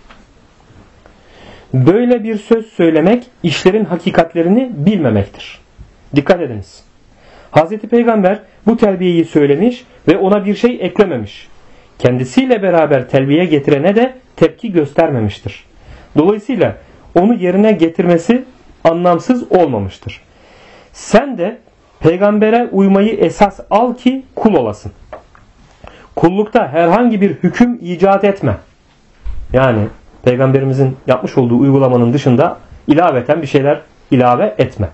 Böyle bir söz söylemek işlerin hakikatlerini bilmemektir. Dikkat ediniz. Hz. Peygamber bu telbiyeyi söylemiş ve ona bir şey eklememiş. Kendisiyle beraber telbiye getirene de tepki göstermemiştir. Dolayısıyla onu yerine getirmesi anlamsız olmamıştır. Sen de Peygamber'e uymayı esas al ki kul olasın. Kullukta herhangi bir hüküm icat etme. Yani Peygamberimizin yapmış olduğu uygulamanın dışında ilaveten bir şeyler ilave etme.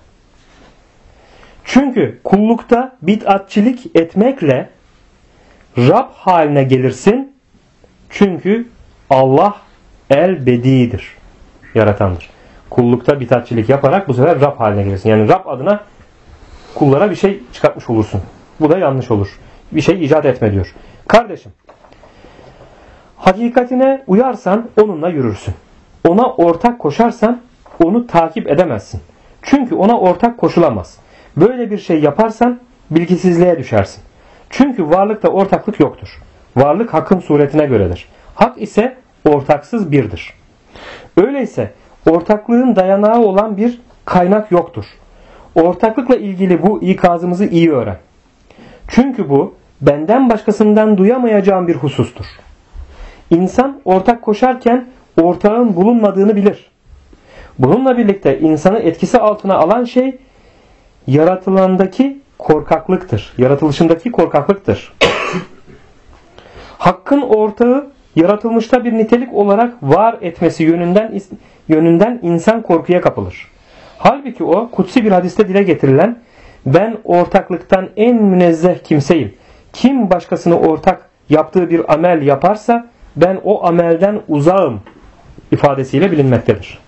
Çünkü kullukta bid'atçilik etmekle Rab haline gelirsin. Çünkü Allah el-bedidir. Yaratandır. Kullukta bid'atçilik yaparak bu sefer Rab haline gelirsin. Yani Rab adına kullara bir şey çıkartmış olursun. Bu da yanlış olur. Bir şey icat etme diyor. Kardeşim, hakikatine uyarsan onunla yürürsün. Ona ortak koşarsan onu takip edemezsin. Çünkü ona ortak koşulamaz. Böyle bir şey yaparsan bilgisizliğe düşersin. Çünkü varlıkta ortaklık yoktur. Varlık Hakk'ın suretine göredir. Hak ise ortaksız birdir. Öyleyse ortaklığın dayanağı olan bir kaynak yoktur. Ortaklıkla ilgili bu ikazımızı iyi öğren. Çünkü bu benden başkasından duyamayacağım bir husustur. İnsan ortak koşarken ortağın bulunmadığını bilir. Bununla birlikte insanı etkisi altına alan şey yaratılandaki korkaklıktır. Yaratılışındaki korkaklıktır. Hakkın ortağı yaratılmışta bir nitelik olarak var etmesi yönünden insan korkuya kapılır. Halbuki o kutsi bir hadiste dile getirilen ben ortaklıktan en münezzeh kimseyim. Kim başkasını ortak yaptığı bir amel yaparsa ben o amelden uzağım ifadesiyle bilinmektedir.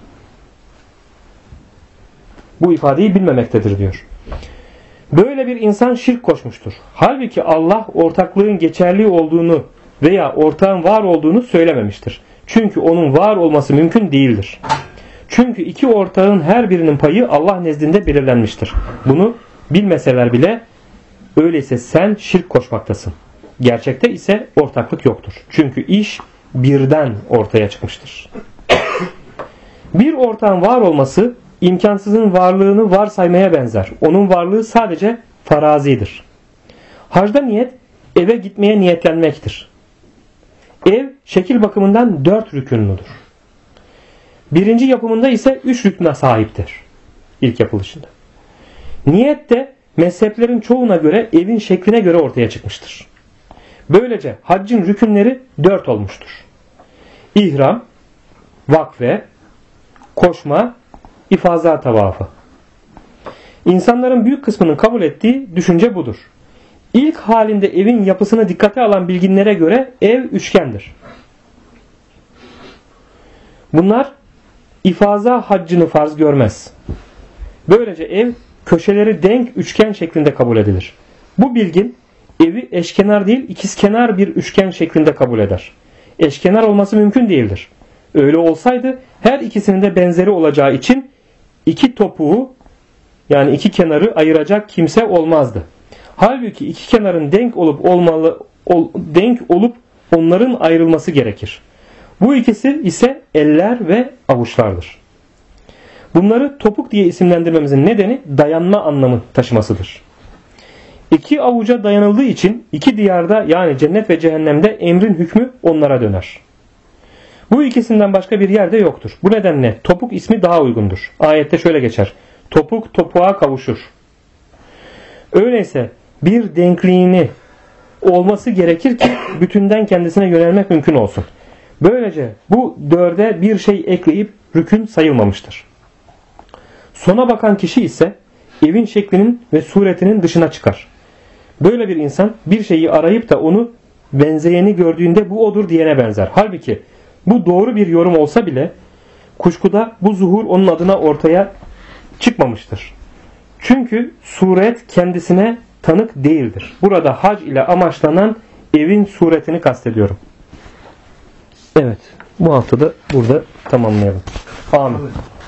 Bu ifadeyi bilmemektedir diyor. Böyle bir insan şirk koşmuştur. Halbuki Allah ortaklığın geçerli olduğunu veya ortağın var olduğunu söylememiştir. Çünkü onun var olması mümkün değildir. Çünkü iki ortağın her birinin payı Allah nezdinde belirlenmiştir. Bunu bilmeseler bile öyleyse sen şirk koşmaktasın. Gerçekte ise ortaklık yoktur. Çünkü iş birden ortaya çıkmıştır. Bir ortağın var olması imkansızın varlığını varsaymaya benzer. Onun varlığı sadece farazidir. Hacda niyet eve gitmeye niyetlenmektir. Ev şekil bakımından 4 rükünlüdür. Birinci yapımında ise 3 rükne sahiptir. İlk yapılışında. Niyet de mezheplerin çoğuna göre evin şekline göre ortaya çıkmıştır. Böylece haccın rükünleri 4 olmuştur. İhram, vakfe, koşma, ifaza tavafı. İnsanların büyük kısmının kabul ettiği düşünce budur. İlk halinde evin yapısını dikkate alan bilginlere göre ev üçgendir. Bunlar ifaza haccını farz görmez. Böylece ev köşeleri denk üçgen şeklinde kabul edilir. Bu bilgin evi eşkenar değil ikizkenar bir üçgen şeklinde kabul eder. Eşkenar olması mümkün değildir. Öyle olsaydı her ikisinin de benzeri olacağı için iki topuğu yani iki kenarı ayıracak kimse olmazdı. Halbuki iki kenarın denk olup onların ayrılması gerekir. Bu ikisi ise eller ve avuçlardır. Bunları topuk diye isimlendirmemizin nedeni dayanma anlamı taşımasıdır. İki avuca dayanıldığı için iki diyarda yani cennet ve cehennemde emrin hükmü onlara döner. Bu ikisinden başka bir yerde yoktur. Bu nedenle topuk ismi daha uygundur. Ayette şöyle geçer. Topuk topuğa kavuşur. Öyleyse bir denkliğini olması gerekir ki bütünden kendisine yönelmek mümkün olsun. Böylece bu dörde bir şey ekleyip rükün sayılmamıştır. Sona bakan kişi ise evin şeklinin ve suretinin dışına çıkar. Böyle bir insan bir şeyi arayıp da onu benzeyeni gördüğünde bu odur diyene benzer. Halbuki bu doğru bir yorum olsa bile kuşkuda bu zuhur onun adına ortaya çıkmamıştır. Çünkü suret kendisine tanık değildir. Burada hac ile amaçlanan evin suretini kastediyorum. Evet. Bu hafta da burada tamamlayalım. Amin.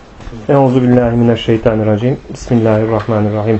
Euzubillahimineşşeytanirracim. Bismillahirrahmanirrahim.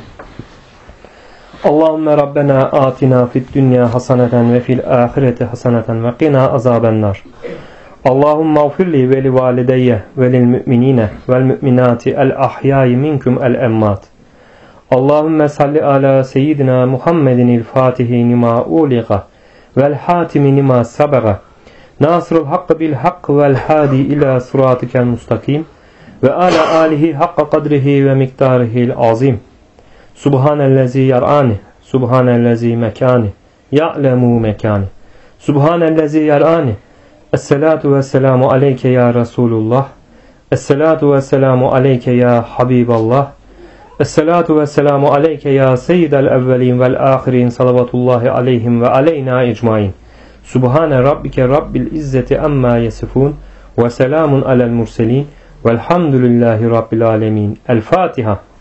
Allahümme Rabbena atina fid dünya hasaneten ve fil ahireti hasaneten ve qina azabennar. Allahümme mağfirli ve li valideyye ve lil müminine vel müminati el ahyai minkum el emmat. Allahümme salli ala seyyidina Muhammedin il fatihi nima uliqa vel hatimi nima sabaga. Nasrul hakkı bil hakkı vel hadi ila suratikel mustakim ve ala alihi hakka kadrihi ve miktarihil azim. Subhanellezi yar'ani, subhanellezi mekani, ya'lemu mekani. Subhanellezi yar'ani. Esselatu vesselamu aleyke ya Resulullah. Esselatu vesselamu aleyke ya Habiballah. Esselatu vesselamu aleyke ya seyyidel evvelin vel ahirin salavatullahi aleyhim ve aleyna ecmain. Subhane rabbike rabbil izzeti amma yasifun ve selamun alel murselin velhamdülillahi rabbil alemin. El Fatiha.